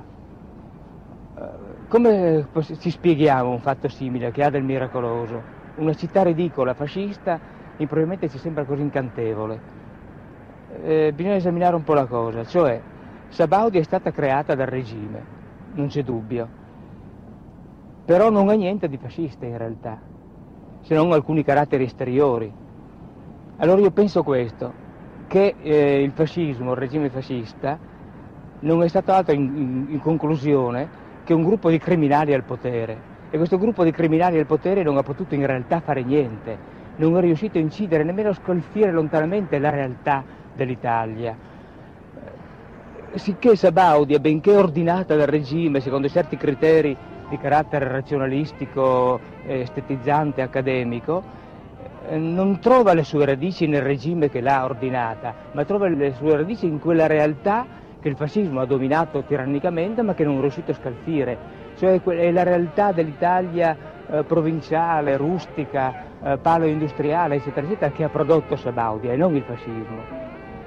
Come ci spieghiamo un fatto simile che ha del miracoloso? Una città ridicola, fascista, improvvisamente ci sembra così incantevole. Eh, bisogna esaminare un po' la cosa, cioè Sabaudia è stata creata dal regime, non c'è dubbio, però non ha niente di fascista in realtà, se non alcuni caratteri esteriori. Allora io penso questo, che eh, il fascismo, il regime fascista, non è stato altro in, in, in conclusione che un gruppo di criminali al potere, e questo gruppo di criminali al potere non ha potuto in realtà fare niente, non è riuscito a incidere, nemmeno a scalfire lontanamente la realtà dell'Italia. Sicché Sabaudia, benché ordinata dal regime secondo certi criteri di carattere razionalistico, estetizzante, accademico, non trova le sue radici nel regime che l'ha ordinata, ma trova le sue radici in quella realtà che il fascismo ha dominato tirannicamente ma che non è riuscito a scalfire, cioè è la realtà dell'Italia eh, provinciale, rustica, eh, palo industriale, eccetera, eccetera, che ha prodotto Sabaudia e non il fascismo.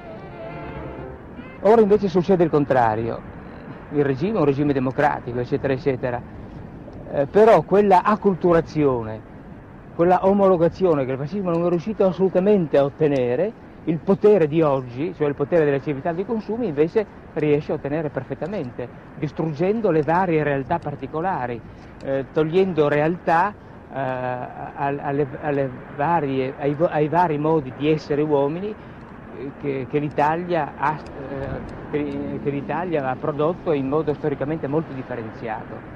Ora invece succede il contrario, il regime è un regime democratico, eccetera, eccetera, eh, però quella acculturazione, quella omologazione che il fascismo non è riuscito assolutamente a ottenere, il potere di oggi, cioè il potere delle civiltà dei consumi, invece riesce a ottenere perfettamente, distruggendo le varie realtà particolari, eh, togliendo realtà eh, alle, alle varie, ai, ai vari modi di essere uomini che, che, l'Italia ha, eh, che, che l'Italia ha prodotto in modo storicamente molto differenziato.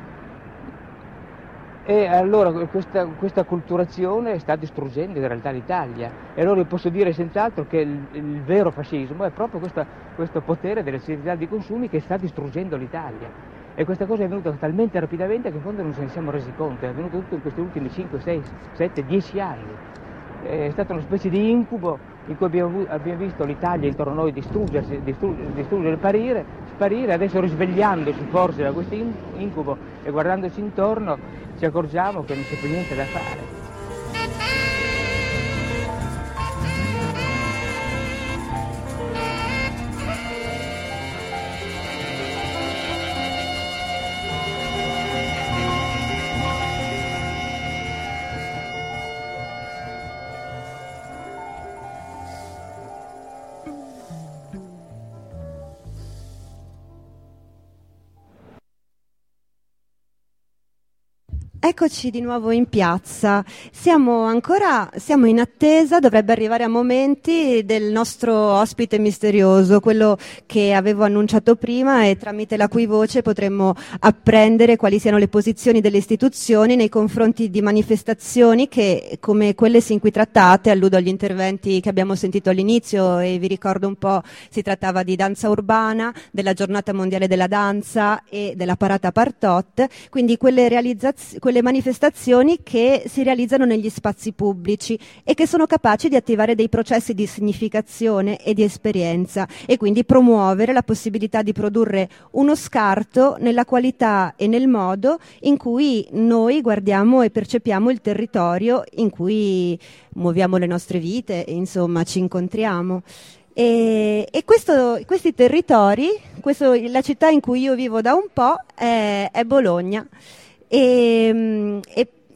E allora questa, questa acculturazione sta distruggendo in realtà l'Italia, e allora io posso dire senz'altro che il, il vero fascismo è proprio questa, questo potere delle civiltà di consumi che sta distruggendo l'Italia, e questa cosa è avvenuta talmente rapidamente che in fondo non ce ne siamo resi conto, è avvenuto tutto in questi ultimi cinque, sei, sette, dieci anni, è stata una specie di incubo in cui abbiamo, abbiamo visto l'Italia intorno a noi distruggersi, distruggere, distruggere, sparire, sparire, adesso risvegliandoci forse da questo incubo e guardandoci intorno ci accorgiamo che non c'è più niente da fare. Eccoci di nuovo in piazza, siamo ancora siamo in attesa, dovrebbe arrivare a momenti del nostro ospite misterioso, quello che avevo annunciato prima e tramite la cui voce potremmo apprendere quali siano le posizioni delle istituzioni nei confronti di manifestazioni che, come quelle sin qui trattate, alludo agli interventi che abbiamo sentito all'inizio e vi ricordo un po', si trattava di danza urbana, della giornata mondiale della danza e della parata Partot, quindi quelle realizzazioni quelle manifestazioni che si realizzano negli spazi pubblici e che sono capaci di attivare dei processi di significazione e di esperienza e quindi promuovere la possibilità di produrre uno scarto nella qualità e nel modo in cui noi guardiamo e percepiamo il territorio in cui muoviamo le nostre vite e insomma ci incontriamo. E, e questo, questi territori, questo, la città in cui io vivo da un po' è, è Bologna. E, e,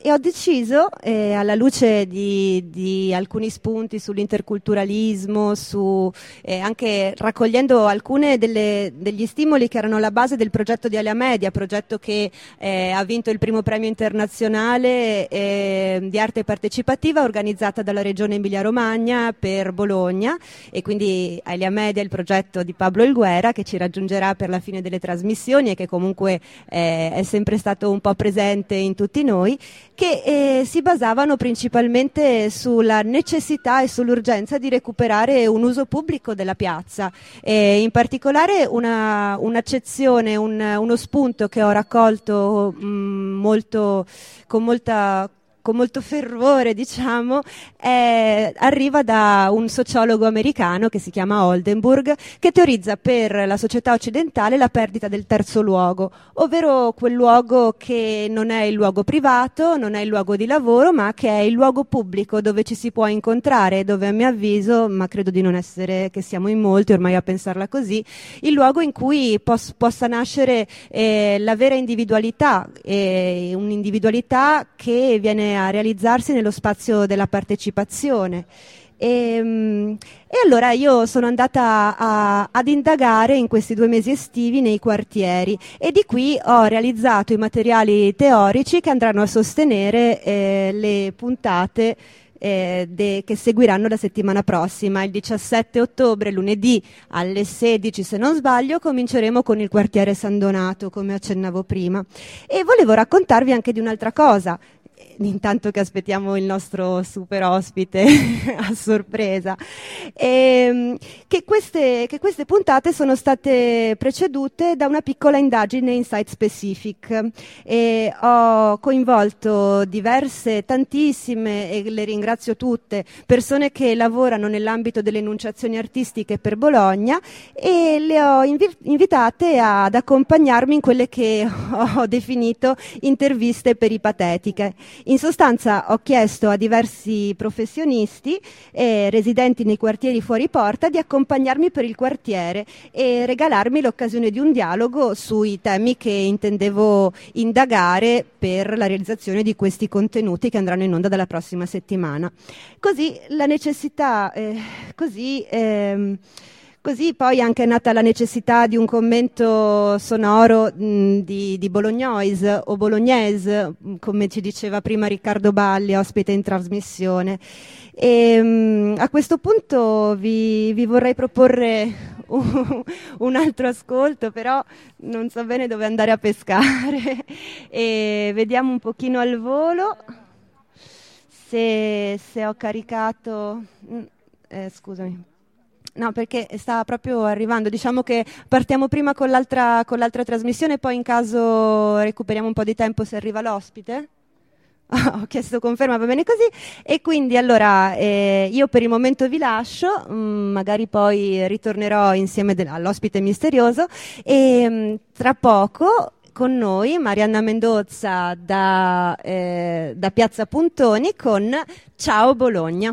e ho deciso, eh, alla luce di, di alcuni spunti sull'interculturalismo, su, eh, anche raccogliendo alcune delle, degli stimoli che erano alla base del progetto di Alia Media, progetto che eh, ha vinto il primo premio internazionale eh, di arte partecipativa organizzata dalla Regione Emilia-Romagna per Bologna, e quindi Alia Media è il progetto di Pablo Elguera, che ci raggiungerà per la fine delle trasmissioni e che comunque eh, è sempre stato un po' presente in tutti noi, che eh, si basavano principalmente sulla necessità e sull'urgenza di recuperare un uso pubblico della piazza, e in particolare una, un'accezione, un, uno spunto che ho raccolto mh, molto, con molta con molto fervore, diciamo, è, arriva da un sociologo americano che si chiama Oldenburg, che teorizza per la società occidentale la perdita del terzo luogo, ovvero quel luogo che non è il luogo privato, non è il luogo di lavoro, ma che è il luogo pubblico dove ci si può incontrare, dove a mio avviso, ma credo di non essere che siamo in molti ormai a pensarla così, il luogo in cui pos- possa nascere eh, la vera individualità, eh, un'individualità che viene a realizzarsi nello spazio della partecipazione. E, e allora io sono andata a, ad indagare in questi due mesi estivi nei quartieri, e di qui ho realizzato i materiali teorici che andranno a sostenere eh, le puntate Eh, de, che seguiranno la settimana prossima. Il diciassette ottobre, lunedì alle sedici se non sbaglio, cominceremo con il quartiere San Donato, come accennavo prima, e volevo raccontarvi anche di un'altra cosa, intanto che aspettiamo il nostro super ospite a sorpresa, e, che, queste, che queste puntate sono state precedute da una piccola indagine in site specific, e ho coinvolto diverse, tantissime, e le ringrazio tutte, persone che lavorano nell'ambito delle enunciazioni artistiche per Bologna, e le ho invi- invitate ad accompagnarmi in quelle che ho definito interviste peripatetiche. In sostanza ho chiesto a diversi professionisti eh, residenti nei quartieri fuori porta di accompagnarmi per il quartiere e regalarmi l'occasione di un dialogo sui temi che intendevo indagare per la realizzazione di questi contenuti che andranno in onda dalla prossima settimana. Così la necessità, eh, così... Ehm, Così poi anche è nata la necessità di un commento sonoro mh, di, di Bolognoise o Bolognese, come ci diceva prima Riccardo Balli, ospite in trasmissione. E, mh, a questo punto vi, vi vorrei proporre un, un altro ascolto, però non so bene dove andare a pescare. E vediamo un pochino al volo se, se ho caricato... Eh, scusami. No, perché sta proprio arrivando. Diciamo che partiamo prima con l'altra, con l'altra trasmissione, poi in caso recuperiamo un po' di tempo se arriva l'ospite. Oh, ho chiesto conferma, va bene così. E quindi allora eh, io per il momento vi lascio, mh, magari poi ritornerò insieme de- all'ospite misterioso, e mh, tra poco con noi Marianna Mendozza da, eh, da Piazza Puntoni con Ciao Bologna.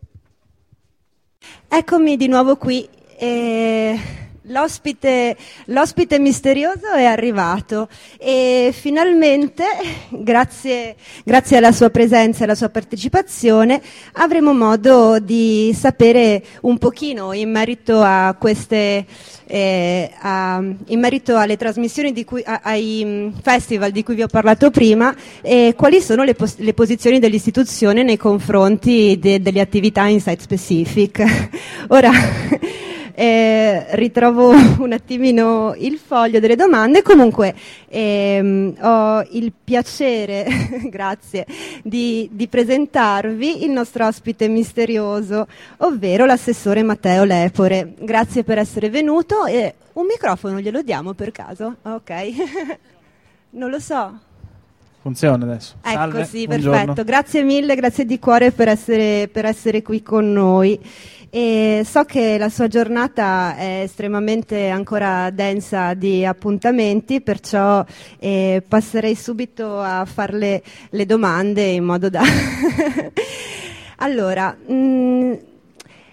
Eccomi di nuovo qui, e l'ospite, l'ospite misterioso è arrivato, e finalmente, grazie, grazie alla sua presenza e alla sua partecipazione, avremo modo di sapere un pochino in merito a queste, eh, a, in merito alle trasmissioni di cui, a, ai festival di cui vi ho parlato prima, e quali sono le, pos- le posizioni dell'istituzione nei confronti de- delle attività in site specific. Ora eh, ritrovo un attimino il foglio delle domande. Comunque ehm, ho il piacere grazie di, di presentarvi il nostro ospite misterioso, ovvero l'assessore Matteo Lepore. Grazie per essere venuto. E un microfono glielo diamo per caso? Ok. Non lo so. Funziona adesso. Ecco, Salve, sì, buongiorno. perfetto. Grazie mille, grazie di cuore per essere, per essere qui con noi. E so che la sua giornata è estremamente ancora densa di appuntamenti, perciò eh, passerei subito a farle le domande in modo da... Allora, mh,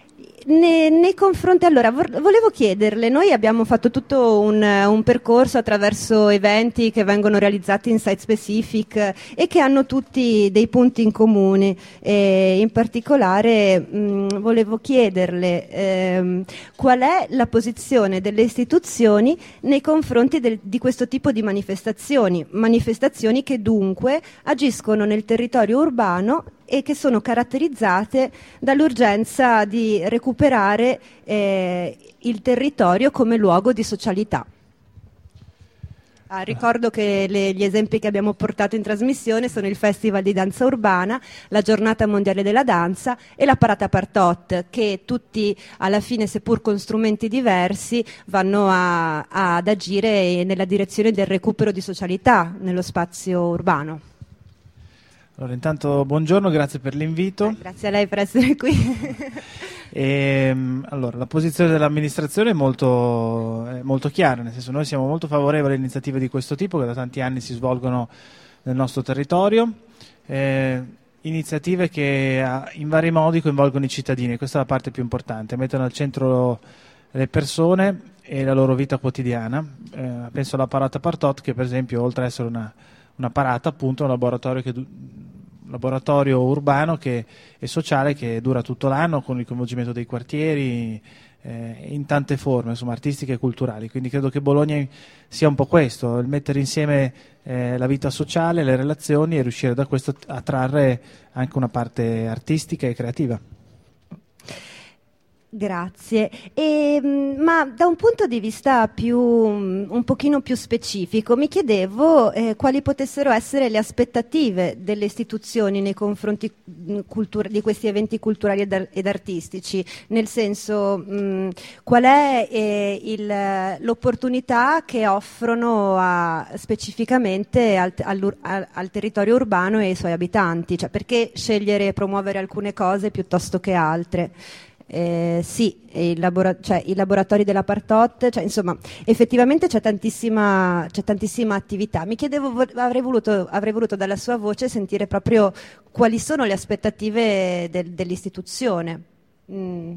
ne, nei confronti, allora vor, volevo chiederle, noi abbiamo fatto tutto un, un percorso attraverso eventi che vengono realizzati in site specific e che hanno tutti dei punti in comune, e in particolare mh, volevo chiederle ehm, qual è la posizione delle istituzioni nei confronti del, di questo tipo di manifestazioni, manifestazioni che dunque agiscono nel territorio urbano e che sono caratterizzate dall'urgenza di recuperare eh, il territorio come luogo di socialità. Ah, ricordo che le, gli esempi che abbiamo portato in trasmissione sono il Festival di Danza Urbana, la Giornata Mondiale della Danza e la Parata Partot, che tutti alla fine, seppur con strumenti diversi, vanno a, a, ad agire nella direzione del recupero di socialità nello spazio urbano. Allora, intanto buongiorno, grazie per l'invito. Eh, grazie a lei per essere qui. E, allora, la posizione dell'amministrazione è molto, è molto chiara, nel senso noi siamo molto favorevoli a iniziative di questo tipo che da tanti anni si svolgono nel nostro territorio, eh, iniziative che in vari modi coinvolgono i cittadini, questa è la parte più importante, mettono al centro le persone e la loro vita quotidiana. Eh, penso alla Parata Partot, che per esempio, oltre ad essere una, una parata, appunto, è un laboratorio che laboratorio urbano che è sociale, che dura tutto l'anno con il coinvolgimento dei quartieri eh, in tante forme, insomma, artistiche e culturali. Quindi credo che Bologna sia un po' questo, il mettere insieme eh, la vita sociale, le relazioni e riuscire da questo a trarre anche una parte artistica e creativa. Grazie. E, ma da un punto di vista più, un pochino più specifico, mi chiedevo eh, quali potessero essere le aspettative delle istituzioni nei confronti cultura, di questi eventi culturali ed, ed artistici, nel senso mh, qual è eh, il, l'opportunità che offrono a, specificamente al, al, al, al territorio urbano e ai suoi abitanti, cioè perché scegliere e promuovere alcune cose piuttosto che altre. Eh, sì, il labora- cioè, i laboratori della Partot, cioè, insomma, effettivamente c'è tantissima, c'è tantissima attività. Mi chiedevo, vo- avrei, voluto, avrei voluto dalla sua voce sentire proprio quali sono le aspettative del, dell'istituzione. Mm.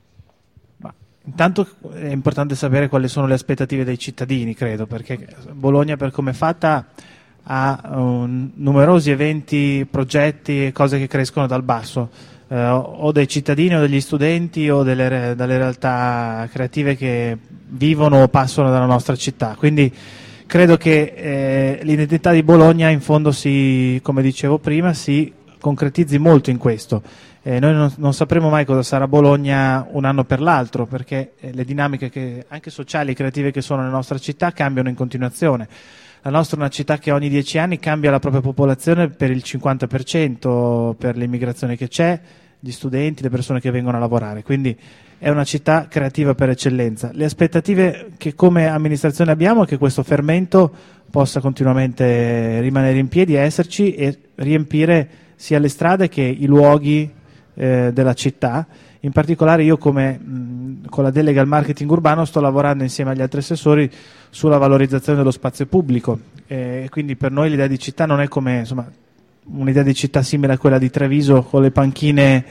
Ma, intanto è importante sapere quali sono le aspettative dei cittadini, credo, perché Bologna, per come è fatta, ha um, numerosi eventi, progetti e cose che crescono dal basso. Uh, o dei cittadini o degli studenti o delle, dalle realtà creative che vivono o passano dalla nostra città, quindi credo che eh, l'identità di Bologna in fondo si, come dicevo prima, si concretizzi molto in questo. Eh, noi non, non sapremo mai cosa sarà Bologna un anno per l'altro, perché eh, le dinamiche che, anche sociali e creative che sono nella nostra città cambiano in continuazione. La nostra è una città che ogni dieci anni cambia la propria popolazione per il cinquanta per cento per l'immigrazione che c'è, gli studenti, le persone che vengono a lavorare, quindi è una città creativa per eccellenza. Le aspettative che come amministrazione abbiamo è che questo fermento possa continuamente rimanere in piedi, esserci e riempire sia le strade che i luoghi eh, della città. In particolare io come mh, con la delega al marketing urbano sto lavorando insieme agli altri assessori sulla valorizzazione dello spazio pubblico, e quindi per noi l'idea di città non è come, insomma, un'idea di città simile a quella di Treviso con le panchine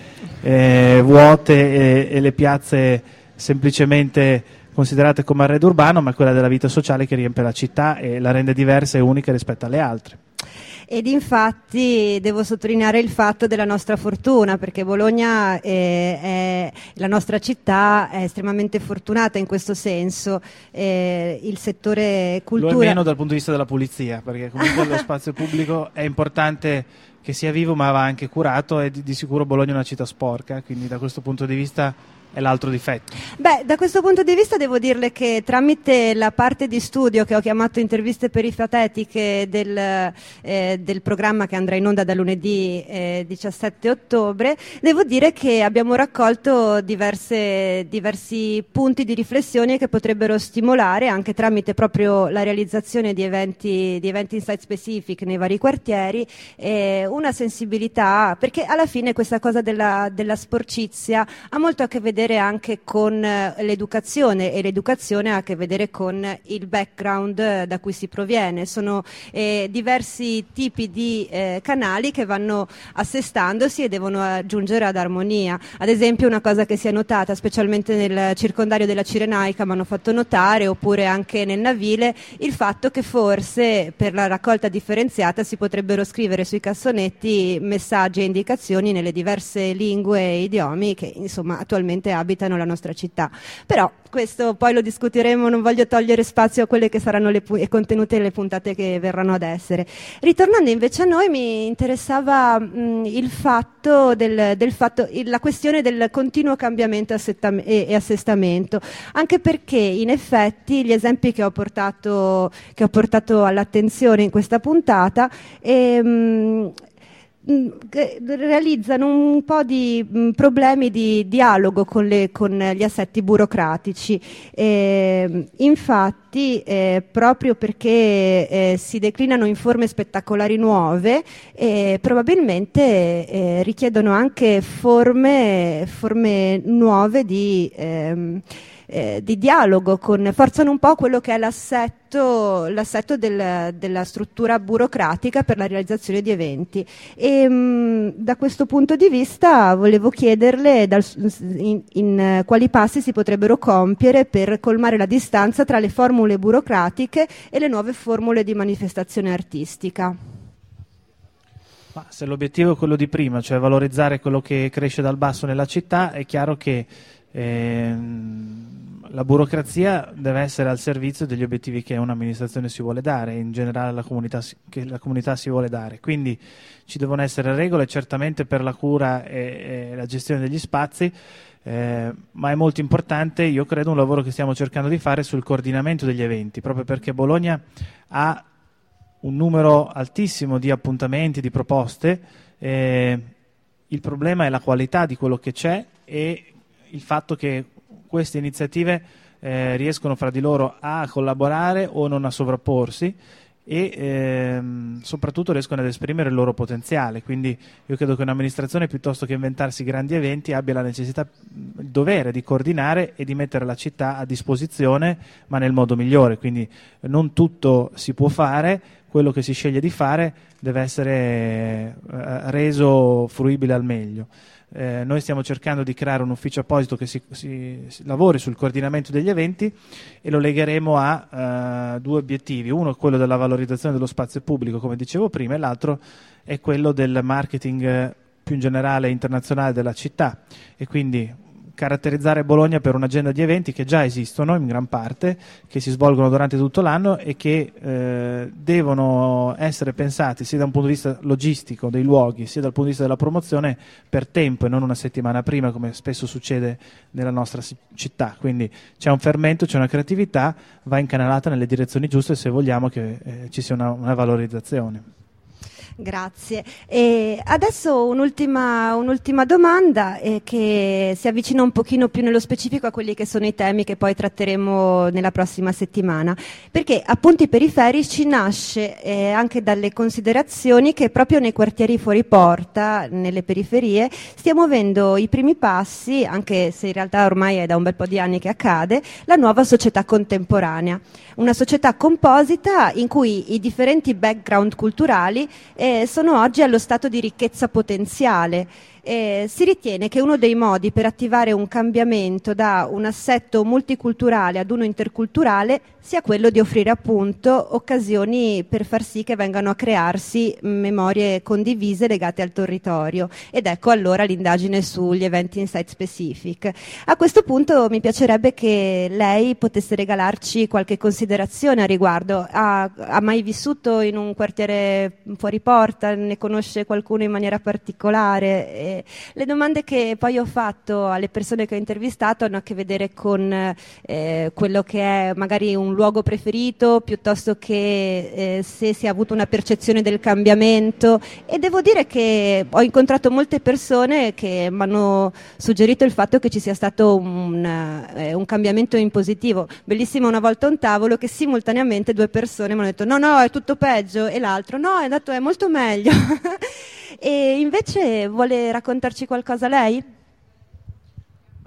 eh, vuote e, e le piazze semplicemente considerate come arredo urbano, ma quella della vita sociale che riempie la città e la rende diversa e unica rispetto alle altre. Ed infatti devo sottolineare il fatto della nostra fortuna, perché Bologna è, è la nostra città è estremamente fortunata in questo senso. Eh, il settore cultura. Lo è meno dal punto di vista della pulizia, perché comunque lo spazio pubblico è importante che sia vivo, ma va anche curato, e di, di sicuro Bologna è una città sporca, quindi da questo punto di vista è l'altro difetto. Beh, da questo punto di vista devo dirle che tramite la parte di studio che ho chiamato interviste perifratetiche del, eh, del programma che andrà in onda da lunedì eh, diciassette ottobre, devo dire che abbiamo raccolto diverse, diversi punti di riflessione che potrebbero stimolare anche tramite proprio la realizzazione di eventi, di eventi in site specific nei vari quartieri, eh, una sensibilità, perché alla fine questa cosa della, della sporcizia ha molto a che vedere vedere anche con l'educazione, e l'educazione ha a che vedere con il background da cui si proviene. Sono eh, diversi tipi di eh, canali che vanno assestandosi e devono giungere ad armonia. Ad esempio, una cosa che si è notata specialmente nel circondario della Cirenaica, mi hanno fatto notare, oppure anche nel Navile, il fatto che forse per la raccolta differenziata si potrebbero scrivere sui cassonetti messaggi e indicazioni nelle diverse lingue e idiomi che insomma attualmente abitano la nostra città. Però questo poi lo discuteremo, non voglio togliere spazio a quelle che saranno le pu- contenute le puntate che verranno ad essere. Ritornando invece a noi, mi interessava mh, il fatto del, del fatto, il, la questione del continuo cambiamento assettam- e, e assestamento, anche perché in effetti gli esempi che ho portato, che ho portato all'attenzione in questa puntata ehm, realizzano un po' di mh, problemi di dialogo con, le, con gli assetti burocratici. Eh, infatti, eh, proprio perché eh, si declinano in forme spettacolari nuove, eh, probabilmente eh, richiedono anche forme, forme nuove di... Ehm, Eh, di dialogo, con, forzano un po' quello che è l'assetto, l'assetto del, della struttura burocratica per la realizzazione di eventi. E mh, da questo punto di vista volevo chiederle dal, in, in quali passi si potrebbero compiere per colmare la distanza tra le formule burocratiche e le nuove formule di manifestazione artistica. Ma se l'obiettivo è quello di prima, cioè valorizzare quello che cresce dal basso nella città, è chiaro che Eh, la burocrazia deve essere al servizio degli obiettivi che un'amministrazione si vuole dare, in generale la comunità, che la comunità si vuole dare. Quindi ci devono essere regole certamente per la cura e, e la gestione degli spazi, eh, ma è molto importante, io credo, un lavoro che stiamo cercando di fare sul coordinamento degli eventi, proprio perché Bologna ha un numero altissimo di appuntamenti, di proposte. Eh, il problema è la qualità di quello che c'è e il fatto che queste iniziative eh, riescono fra di loro a collaborare o non a sovrapporsi e ehm, soprattutto riescono ad esprimere il loro potenziale. Quindi io credo che un'amministrazione, piuttosto che inventarsi grandi eventi, abbia la necessità, il dovere di coordinare e di mettere la città a disposizione, ma nel modo migliore. Quindi non tutto si può fare, quello che si sceglie di fare deve essere eh, reso fruibile al meglio. Eh, noi stiamo cercando di creare un ufficio apposito che si, si, si lavori sul coordinamento degli eventi e lo legheremo a uh, due obiettivi. Uno è quello della valorizzazione dello spazio pubblico, come dicevo prima, e l'altro è quello del marketing eh, più in generale internazionale della città, e quindi caratterizzare Bologna per un'agenda di eventi che già esistono in gran parte, che si svolgono durante tutto l'anno e che eh, devono essere pensati sia da un punto di vista logistico dei luoghi sia dal punto di vista della promozione per tempo e non una settimana prima, come spesso succede nella nostra città. Quindi c'è un fermento, c'è una creatività, va incanalata nelle direzioni giuste se vogliamo che eh, ci sia una, una valorizzazione. Grazie. E adesso un'ultima, un'ultima domanda eh, che si avvicina un pochino più nello specifico a quelli che sono i temi che poi tratteremo nella prossima settimana, perché Appunti Periferici nasce eh, anche dalle considerazioni che proprio nei quartieri fuori porta, nelle periferie, stiamo muovendo i primi passi, anche se in realtà ormai è da un bel po' di anni che accade, la nuova società contemporanea, una società composita in cui i differenti background culturali eh, sono oggi allo stato di ricchezza potenziale. Eh, si ritiene che uno dei modi per attivare un cambiamento da un assetto multiculturale ad uno interculturale sia quello di offrire appunto occasioni per far sì che vengano a crearsi memorie condivise legate al territorio, ed ecco allora l'indagine sugli eventi in site specific. A questo punto mi piacerebbe che lei potesse regalarci qualche considerazione a riguardo. Ha, ha mai vissuto in un quartiere fuori porta? Ne conosce qualcuno in maniera particolare? E le domande che poi ho fatto alle persone che ho intervistato hanno a che vedere con eh, quello che è magari un luogo preferito, piuttosto che eh, se si è avuto una percezione del cambiamento, e devo dire che ho incontrato molte persone che mi hanno suggerito il fatto che ci sia stato un, eh, un cambiamento in positivo. Bellissimo una volta un tavolo che simultaneamente due persone mi hanno detto no no è tutto peggio, e l'altro no è andato è molto meglio. E invece vuole raccontarci qualcosa lei?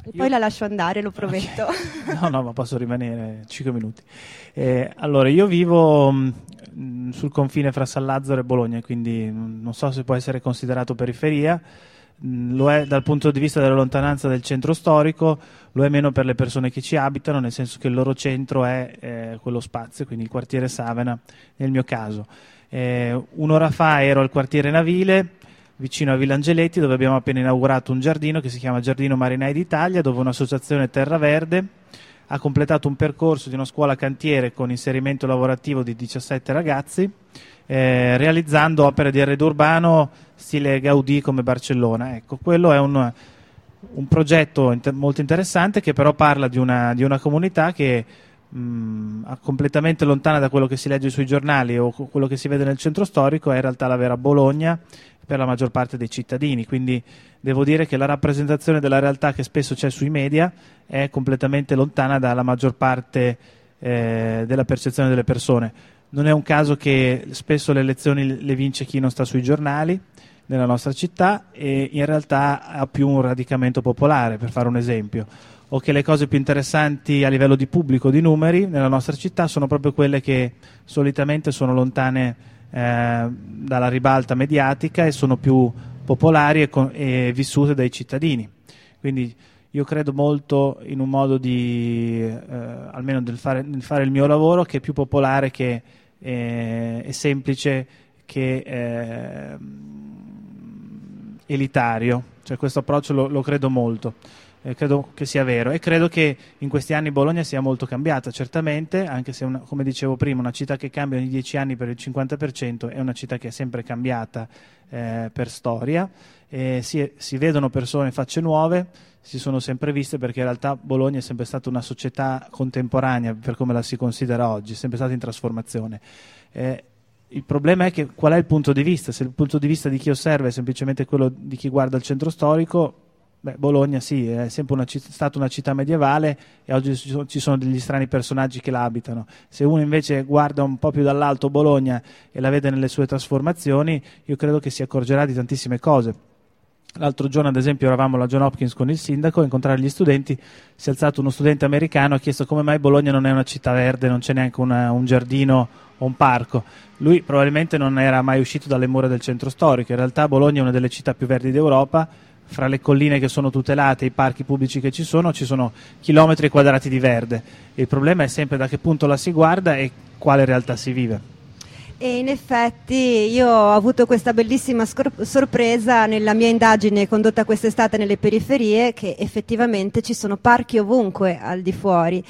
Io... Poi la lascio andare, lo prometto. Okay. No, no, ma posso rimanere cinque minuti. Eh, allora, io vivo mh, sul confine fra San Lazzaro e Bologna, quindi mh, non so se può essere considerato periferia. Mh, lo è dal punto di vista della lontananza del centro storico, lo è meno per le persone che ci abitano, nel senso che il loro centro è eh, quello spazio, quindi il quartiere Savena, nel mio caso. Eh, un'ora fa ero al quartiere Navile, vicino a Villa Angeletti, dove abbiamo appena inaugurato un giardino che si chiama Giardino Marinai d'Italia, dove un'associazione Terra Verde ha completato un percorso di una scuola cantiere con inserimento lavorativo di diciassette ragazzi, eh, realizzando opere di arredo urbano stile Gaudì come Barcellona. Ecco, quello è un, un progetto inter- molto interessante, che però parla di una, di una comunità che mh, completamente lontana da quello che si legge sui giornali o quello che si vede nel centro storico, è in realtà la vera Bologna per la maggior parte dei cittadini. Quindi devo dire che la rappresentazione della realtà che spesso c'è sui media è completamente lontana dalla maggior parte eh, della percezione delle persone. Non è un caso che spesso le elezioni le vince chi non sta sui giornali nella nostra città, e in realtà ha più un radicamento popolare, per fare un esempio, o che le cose più interessanti a livello di pubblico, di numeri, nella nostra città sono proprio quelle che solitamente sono lontane Eh, dalla ribalta mediatica e sono più popolari e, con, e vissute dai cittadini. Quindi io credo molto in un modo di, eh, almeno nel fare, nel fare il mio lavoro, che è più popolare, che eh, è semplice, che eh, elitario. Cioè, questo approccio lo, lo credo molto. Eh, credo che sia vero, e credo che in questi anni Bologna sia molto cambiata, certamente, anche se, una, come dicevo prima, una città che cambia ogni dieci anni per il cinquanta per cento è una città che è sempre cambiata eh, per storia. Eh, si, si vedono persone, facce nuove, si sono sempre viste, perché in realtà Bologna è sempre stata una società contemporanea per come la si considera oggi, è sempre stata in trasformazione. Eh, Il problema è che qual è il punto di vista? Se il punto di vista di chi osserva è semplicemente quello di chi guarda il centro storico, beh, Bologna sì, è sempre una citt- stata una città medievale, e oggi ci sono, ci sono degli strani personaggi che la abitano. Se uno invece guarda un po' più dall'alto Bologna e la vede nelle sue trasformazioni, io credo che si accorgerà di tantissime cose. L'altro giorno, ad esempio, eravamo alla John Hopkins con il sindaco a incontrare gli studenti. Si è alzato uno studente americano e ha chiesto come mai Bologna non è una città verde, non c'è neanche una, un giardino o un parco. Lui probabilmente non era mai uscito dalle mura del centro storico. In realtà Bologna è una delle città più verdi d'Europa. Fra le colline che sono tutelate e i parchi pubblici che ci sono, ci sono chilometri quadrati di verde. Il problema è sempre da che punto la si guarda e quale realtà si vive. E in effetti io ho avuto questa bellissima scor- sorpresa nella mia indagine condotta quest'estate nelle periferie, che effettivamente ci sono parchi ovunque al di fuori.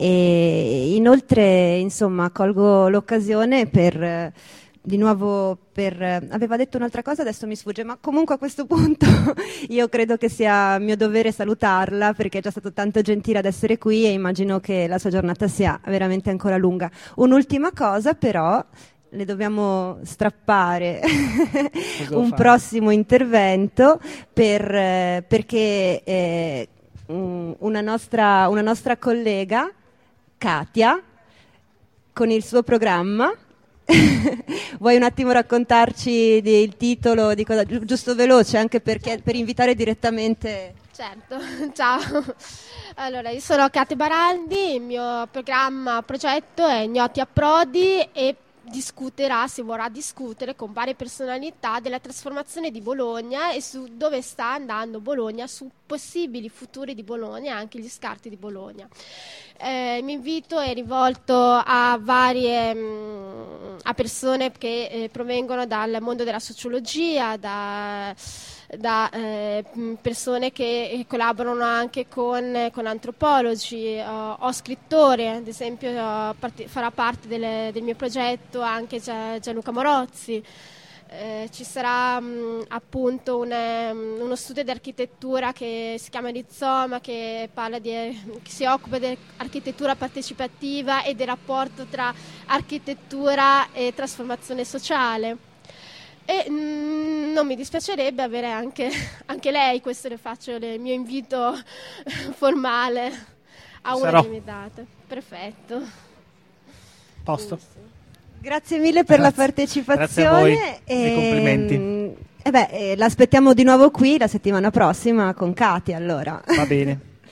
E inoltre, insomma, colgo l'occasione per... Di nuovo, per, aveva detto un'altra cosa, adesso mi sfugge, ma comunque a questo punto io credo che sia mio dovere salutarla, perché è già stato tanto gentile ad essere qui e immagino che la sua giornata sia veramente ancora lunga. Un'ultima cosa però, le dobbiamo strappare un fare? prossimo intervento per, perché eh, una, nostra, una nostra collega, Katia, con il suo programma. Vuoi un attimo raccontarci di, il titolo, di cosa, giusto veloce, anche perché, per invitare direttamente... Certo, ciao. Allora, io sono Katia Baraldi, il mio programma, progetto è Ignoti Approdi, e discuterà, si vorrà discutere con varie personalità della trasformazione di Bologna e su dove sta andando Bologna, su possibili futuri di Bologna e anche gli scarti di Bologna. Eh, il mio invito è rivolto a varie mh, a persone che eh, provengono dal mondo della sociologia, da da eh, persone che collaborano anche con, con antropologi, uh, ho scrittori, ad esempio uh, part- farà parte del, del mio progetto anche Gia- Gianluca Morozzi. Eh, ci sarà mh, appunto un, um, uno studio di architettura che si chiama Rizoma, che parla di, che si occupa di architettura partecipativa e del rapporto tra architettura e trasformazione sociale. E mh, non mi dispiacerebbe avere anche, anche lei, questo le faccio il mio invito formale a una Sarò. delle mie date. Perfetto. Posto. Grazie mille per Grazie. la partecipazione. Grazie a voi e, e complimenti. E beh, eh, l'aspettiamo di nuovo qui la settimana prossima con Katia, allora. Va bene.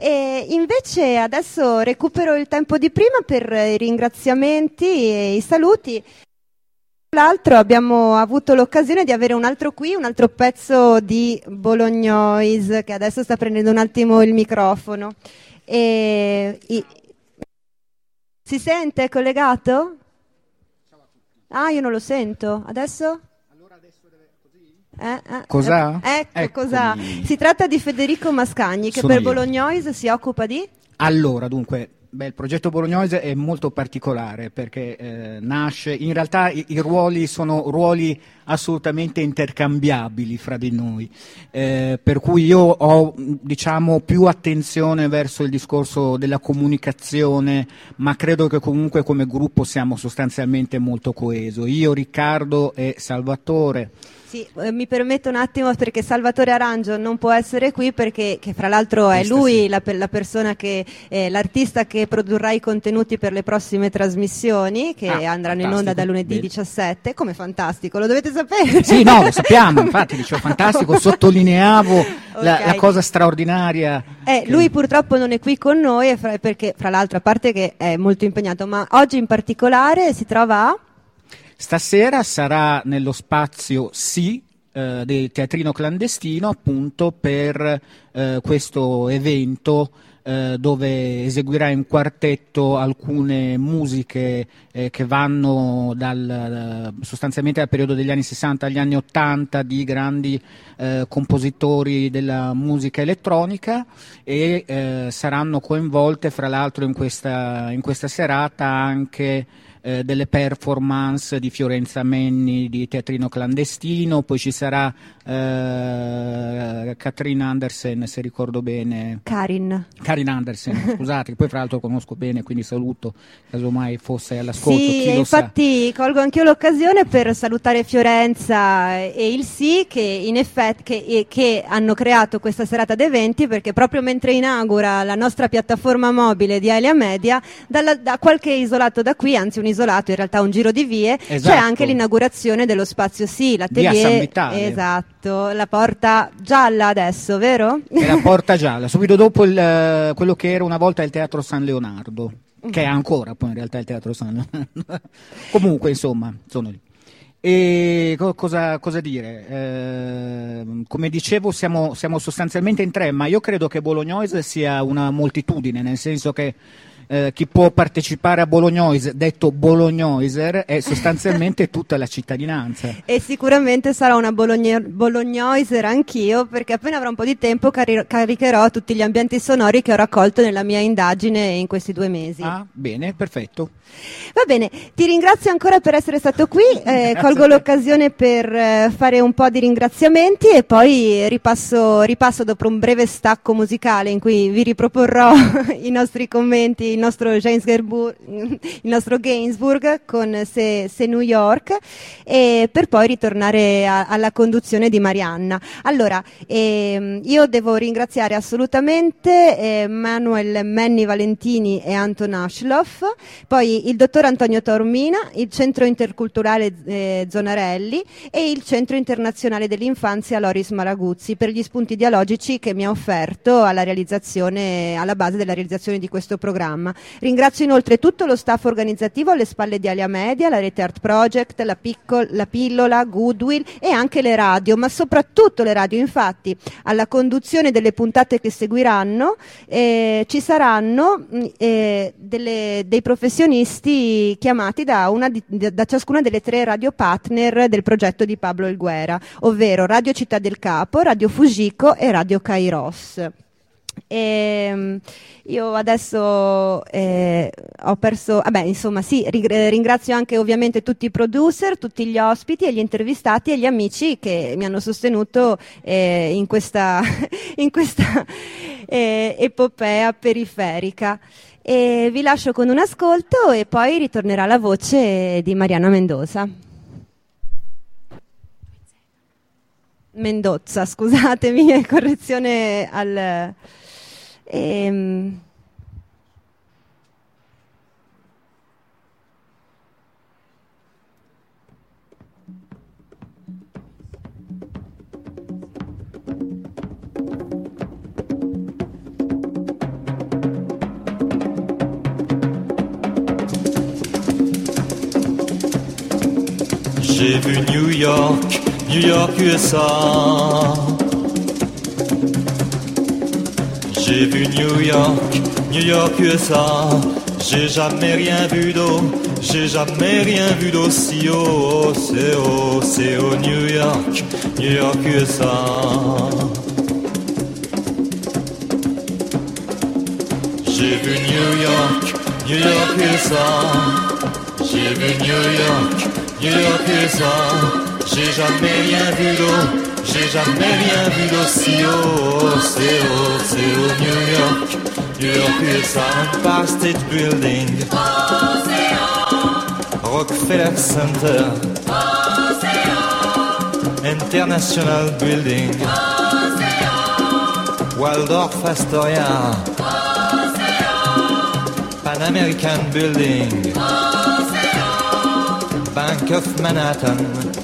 E invece adesso recupero il tempo di prima per i ringraziamenti e i saluti. Tra l'altro abbiamo avuto l'occasione di avere un altro qui, un altro pezzo di Bolognoise che adesso sta prendendo un attimo il microfono. E... I... Si sente? È collegato? Ah, io non lo sento. Adesso? Allora adesso deve così? Eh, eh, Cos'ha? Ecco, Eccomi. cos'ha. Si tratta di Federico Mascagni che Sono per io. Bolognoise si occupa di? Allora, dunque, beh, il progetto Bolognoise è molto particolare perché eh, nasce, in realtà i, i ruoli sono ruoli assolutamente intercambiabili fra di noi, eh, per cui io ho diciamo più attenzione verso il discorso della comunicazione, ma credo che comunque come gruppo siamo sostanzialmente molto coeso. Io, Riccardo e Salvatore. Sì, eh, mi permetto un attimo perché Salvatore Arangio non può essere qui perché che fra l'altro è lui la, la persona che eh, l'artista che produrrà i contenuti per le prossime trasmissioni che Ah, andranno in onda da lunedì bene. diciassette. Come fantastico, lo dovete sapere. Sì, no, lo sappiamo, infatti dicevo fantastico, sottolineavo la, Ok. la cosa straordinaria. Eh, che- lui purtroppo non è qui con noi e fra- perché fra l'altro a parte che è molto impegnato, ma oggi in particolare si trova a... Stasera sarà nello spazio Sì eh, del Teatrino Clandestino appunto per eh, questo evento eh, dove eseguirà in quartetto alcune musiche eh, che vanno dal, sostanzialmente dal periodo degli anni sessanta agli anni ottanta di grandi eh, compositori della musica elettronica e eh, saranno coinvolte fra l'altro in questa, in questa serata anche Eh, delle performance di Fiorenza Menni di Teatrino Clandestino, poi ci sarà eh, Katrin Andersen, se ricordo bene. Karin. Karin Andersen, scusate, che poi fra l'altro conosco bene, quindi saluto, casomai fosse all'ascolto. Sì, chi e lo sa. infatti colgo anch'io l'occasione per salutare Fiorenza e il Sì che in effetti che, e- che hanno creato questa serata d'eventi perché proprio mentre inaugura la nostra piattaforma mobile di Aelia Media, dalla- da qualche isolato da qui, anzi un isolato in realtà un giro di vie, Esatto. c'è anche l'inaugurazione dello spazio Sì, l'atelier, Via San Vitale. esatto, la porta gialla adesso, vero? È la Porta Gialla, subito dopo il, eh, quello che era una volta il Teatro San Leonardo, che è ancora poi in realtà il Teatro San Leonardo. Comunque, insomma, sono lì. E co- cosa, cosa dire? Eh, come dicevo, siamo, siamo sostanzialmente in tre, ma io credo che Bolognoise sia una moltitudine, nel senso che eh, chi può partecipare a Bolognoise, detto Bolognoiser, è sostanzialmente tutta la cittadinanza. E sicuramente sarò una bologno- bolognoiser anch'io perché appena avrò un po' di tempo cari- caricherò tutti gli ambienti sonori che ho raccolto nella mia indagine in questi due mesi. Ah, bene, perfetto. Va bene, ti ringrazio ancora per essere stato qui, eh, colgo l'occasione per eh, fare un po' di ringraziamenti e poi ripasso, ripasso dopo un breve stacco musicale in cui vi riproporrò i nostri commenti, il nostro, Gainsbourg, il nostro Gainsbourg con Se, Se New York e per poi ritornare a- alla conduzione di Marianna. Allora, ehm, io devo ringraziare assolutamente eh, Manuel Menni Valentini e Anton Ashloff, poi il dottor Antonio Taormina, il Centro Interculturale eh, Zonarelli e il Centro Internazionale dell'Infanzia Loris Maraguzzi per gli spunti dialogici che mi ha offerto alla realizzazione, alla base della realizzazione di questo programma. Ringrazio inoltre tutto lo staff organizzativo alle spalle di Alia Media, la Rete Art Project, la, Piccol- la Pillola, Goodwill e anche le radio, ma soprattutto le radio. Infatti alla conduzione delle puntate che seguiranno eh, ci saranno mh, eh, delle, dei professionisti chiamati da, una di, da ciascuna delle tre radio partner del progetto di Pablo Elguera, ovvero Radio Città del Capo, Radio Fujiko e Radio Kairos. E, io adesso eh, ho perso, vabbè, insomma, sì, ri- ringrazio anche ovviamente tutti i producer, tutti gli ospiti e gli intervistati e gli amici che mi hanno sostenuto eh, in questa, in questa eh, epopea periferica. E vi lascio con un ascolto e poi ritornerà la voce di Mariana Mendoza. Mendozza, scusatemi, correzione al... Ehm... J'ai vu New York, New York U S A. J'ai vu New York, New York U S A. J'ai jamais rien vu d'eau, j'ai jamais rien vu d'aussi haut. C'est haut, c'est haut, New York, New York U S A. J'ai vu New York, New York U S A. J'ai vu New York, New York U S A. J'ai jamais rien vu d'eau, j'ai jamais rien vu d'aussi haut. C'est haut, c'est haut, New York, New York U S A. Empire State Building, Rockefeller Center, International Building, Waldorf Astoria, Pan American Building, Bank of Manhattan.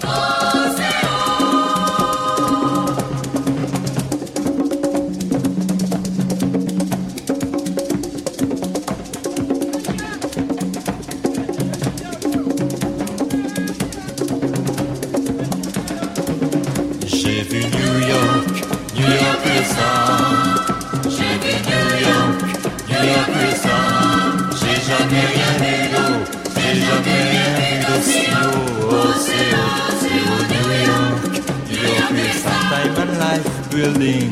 J'ai vu New York, New York U S A. J'ai vu New York, New York U S A. J'ai jamais rien vu d'eau, j'ai jamais rien vu d'aussi haut. Oh, c'est haut, c'est haut, New York, New York U S A. Time and Life Building,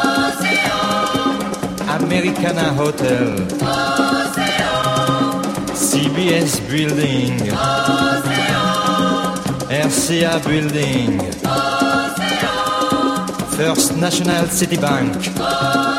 Americana Hotel, C B S Building, R C A Building, First National City Bank.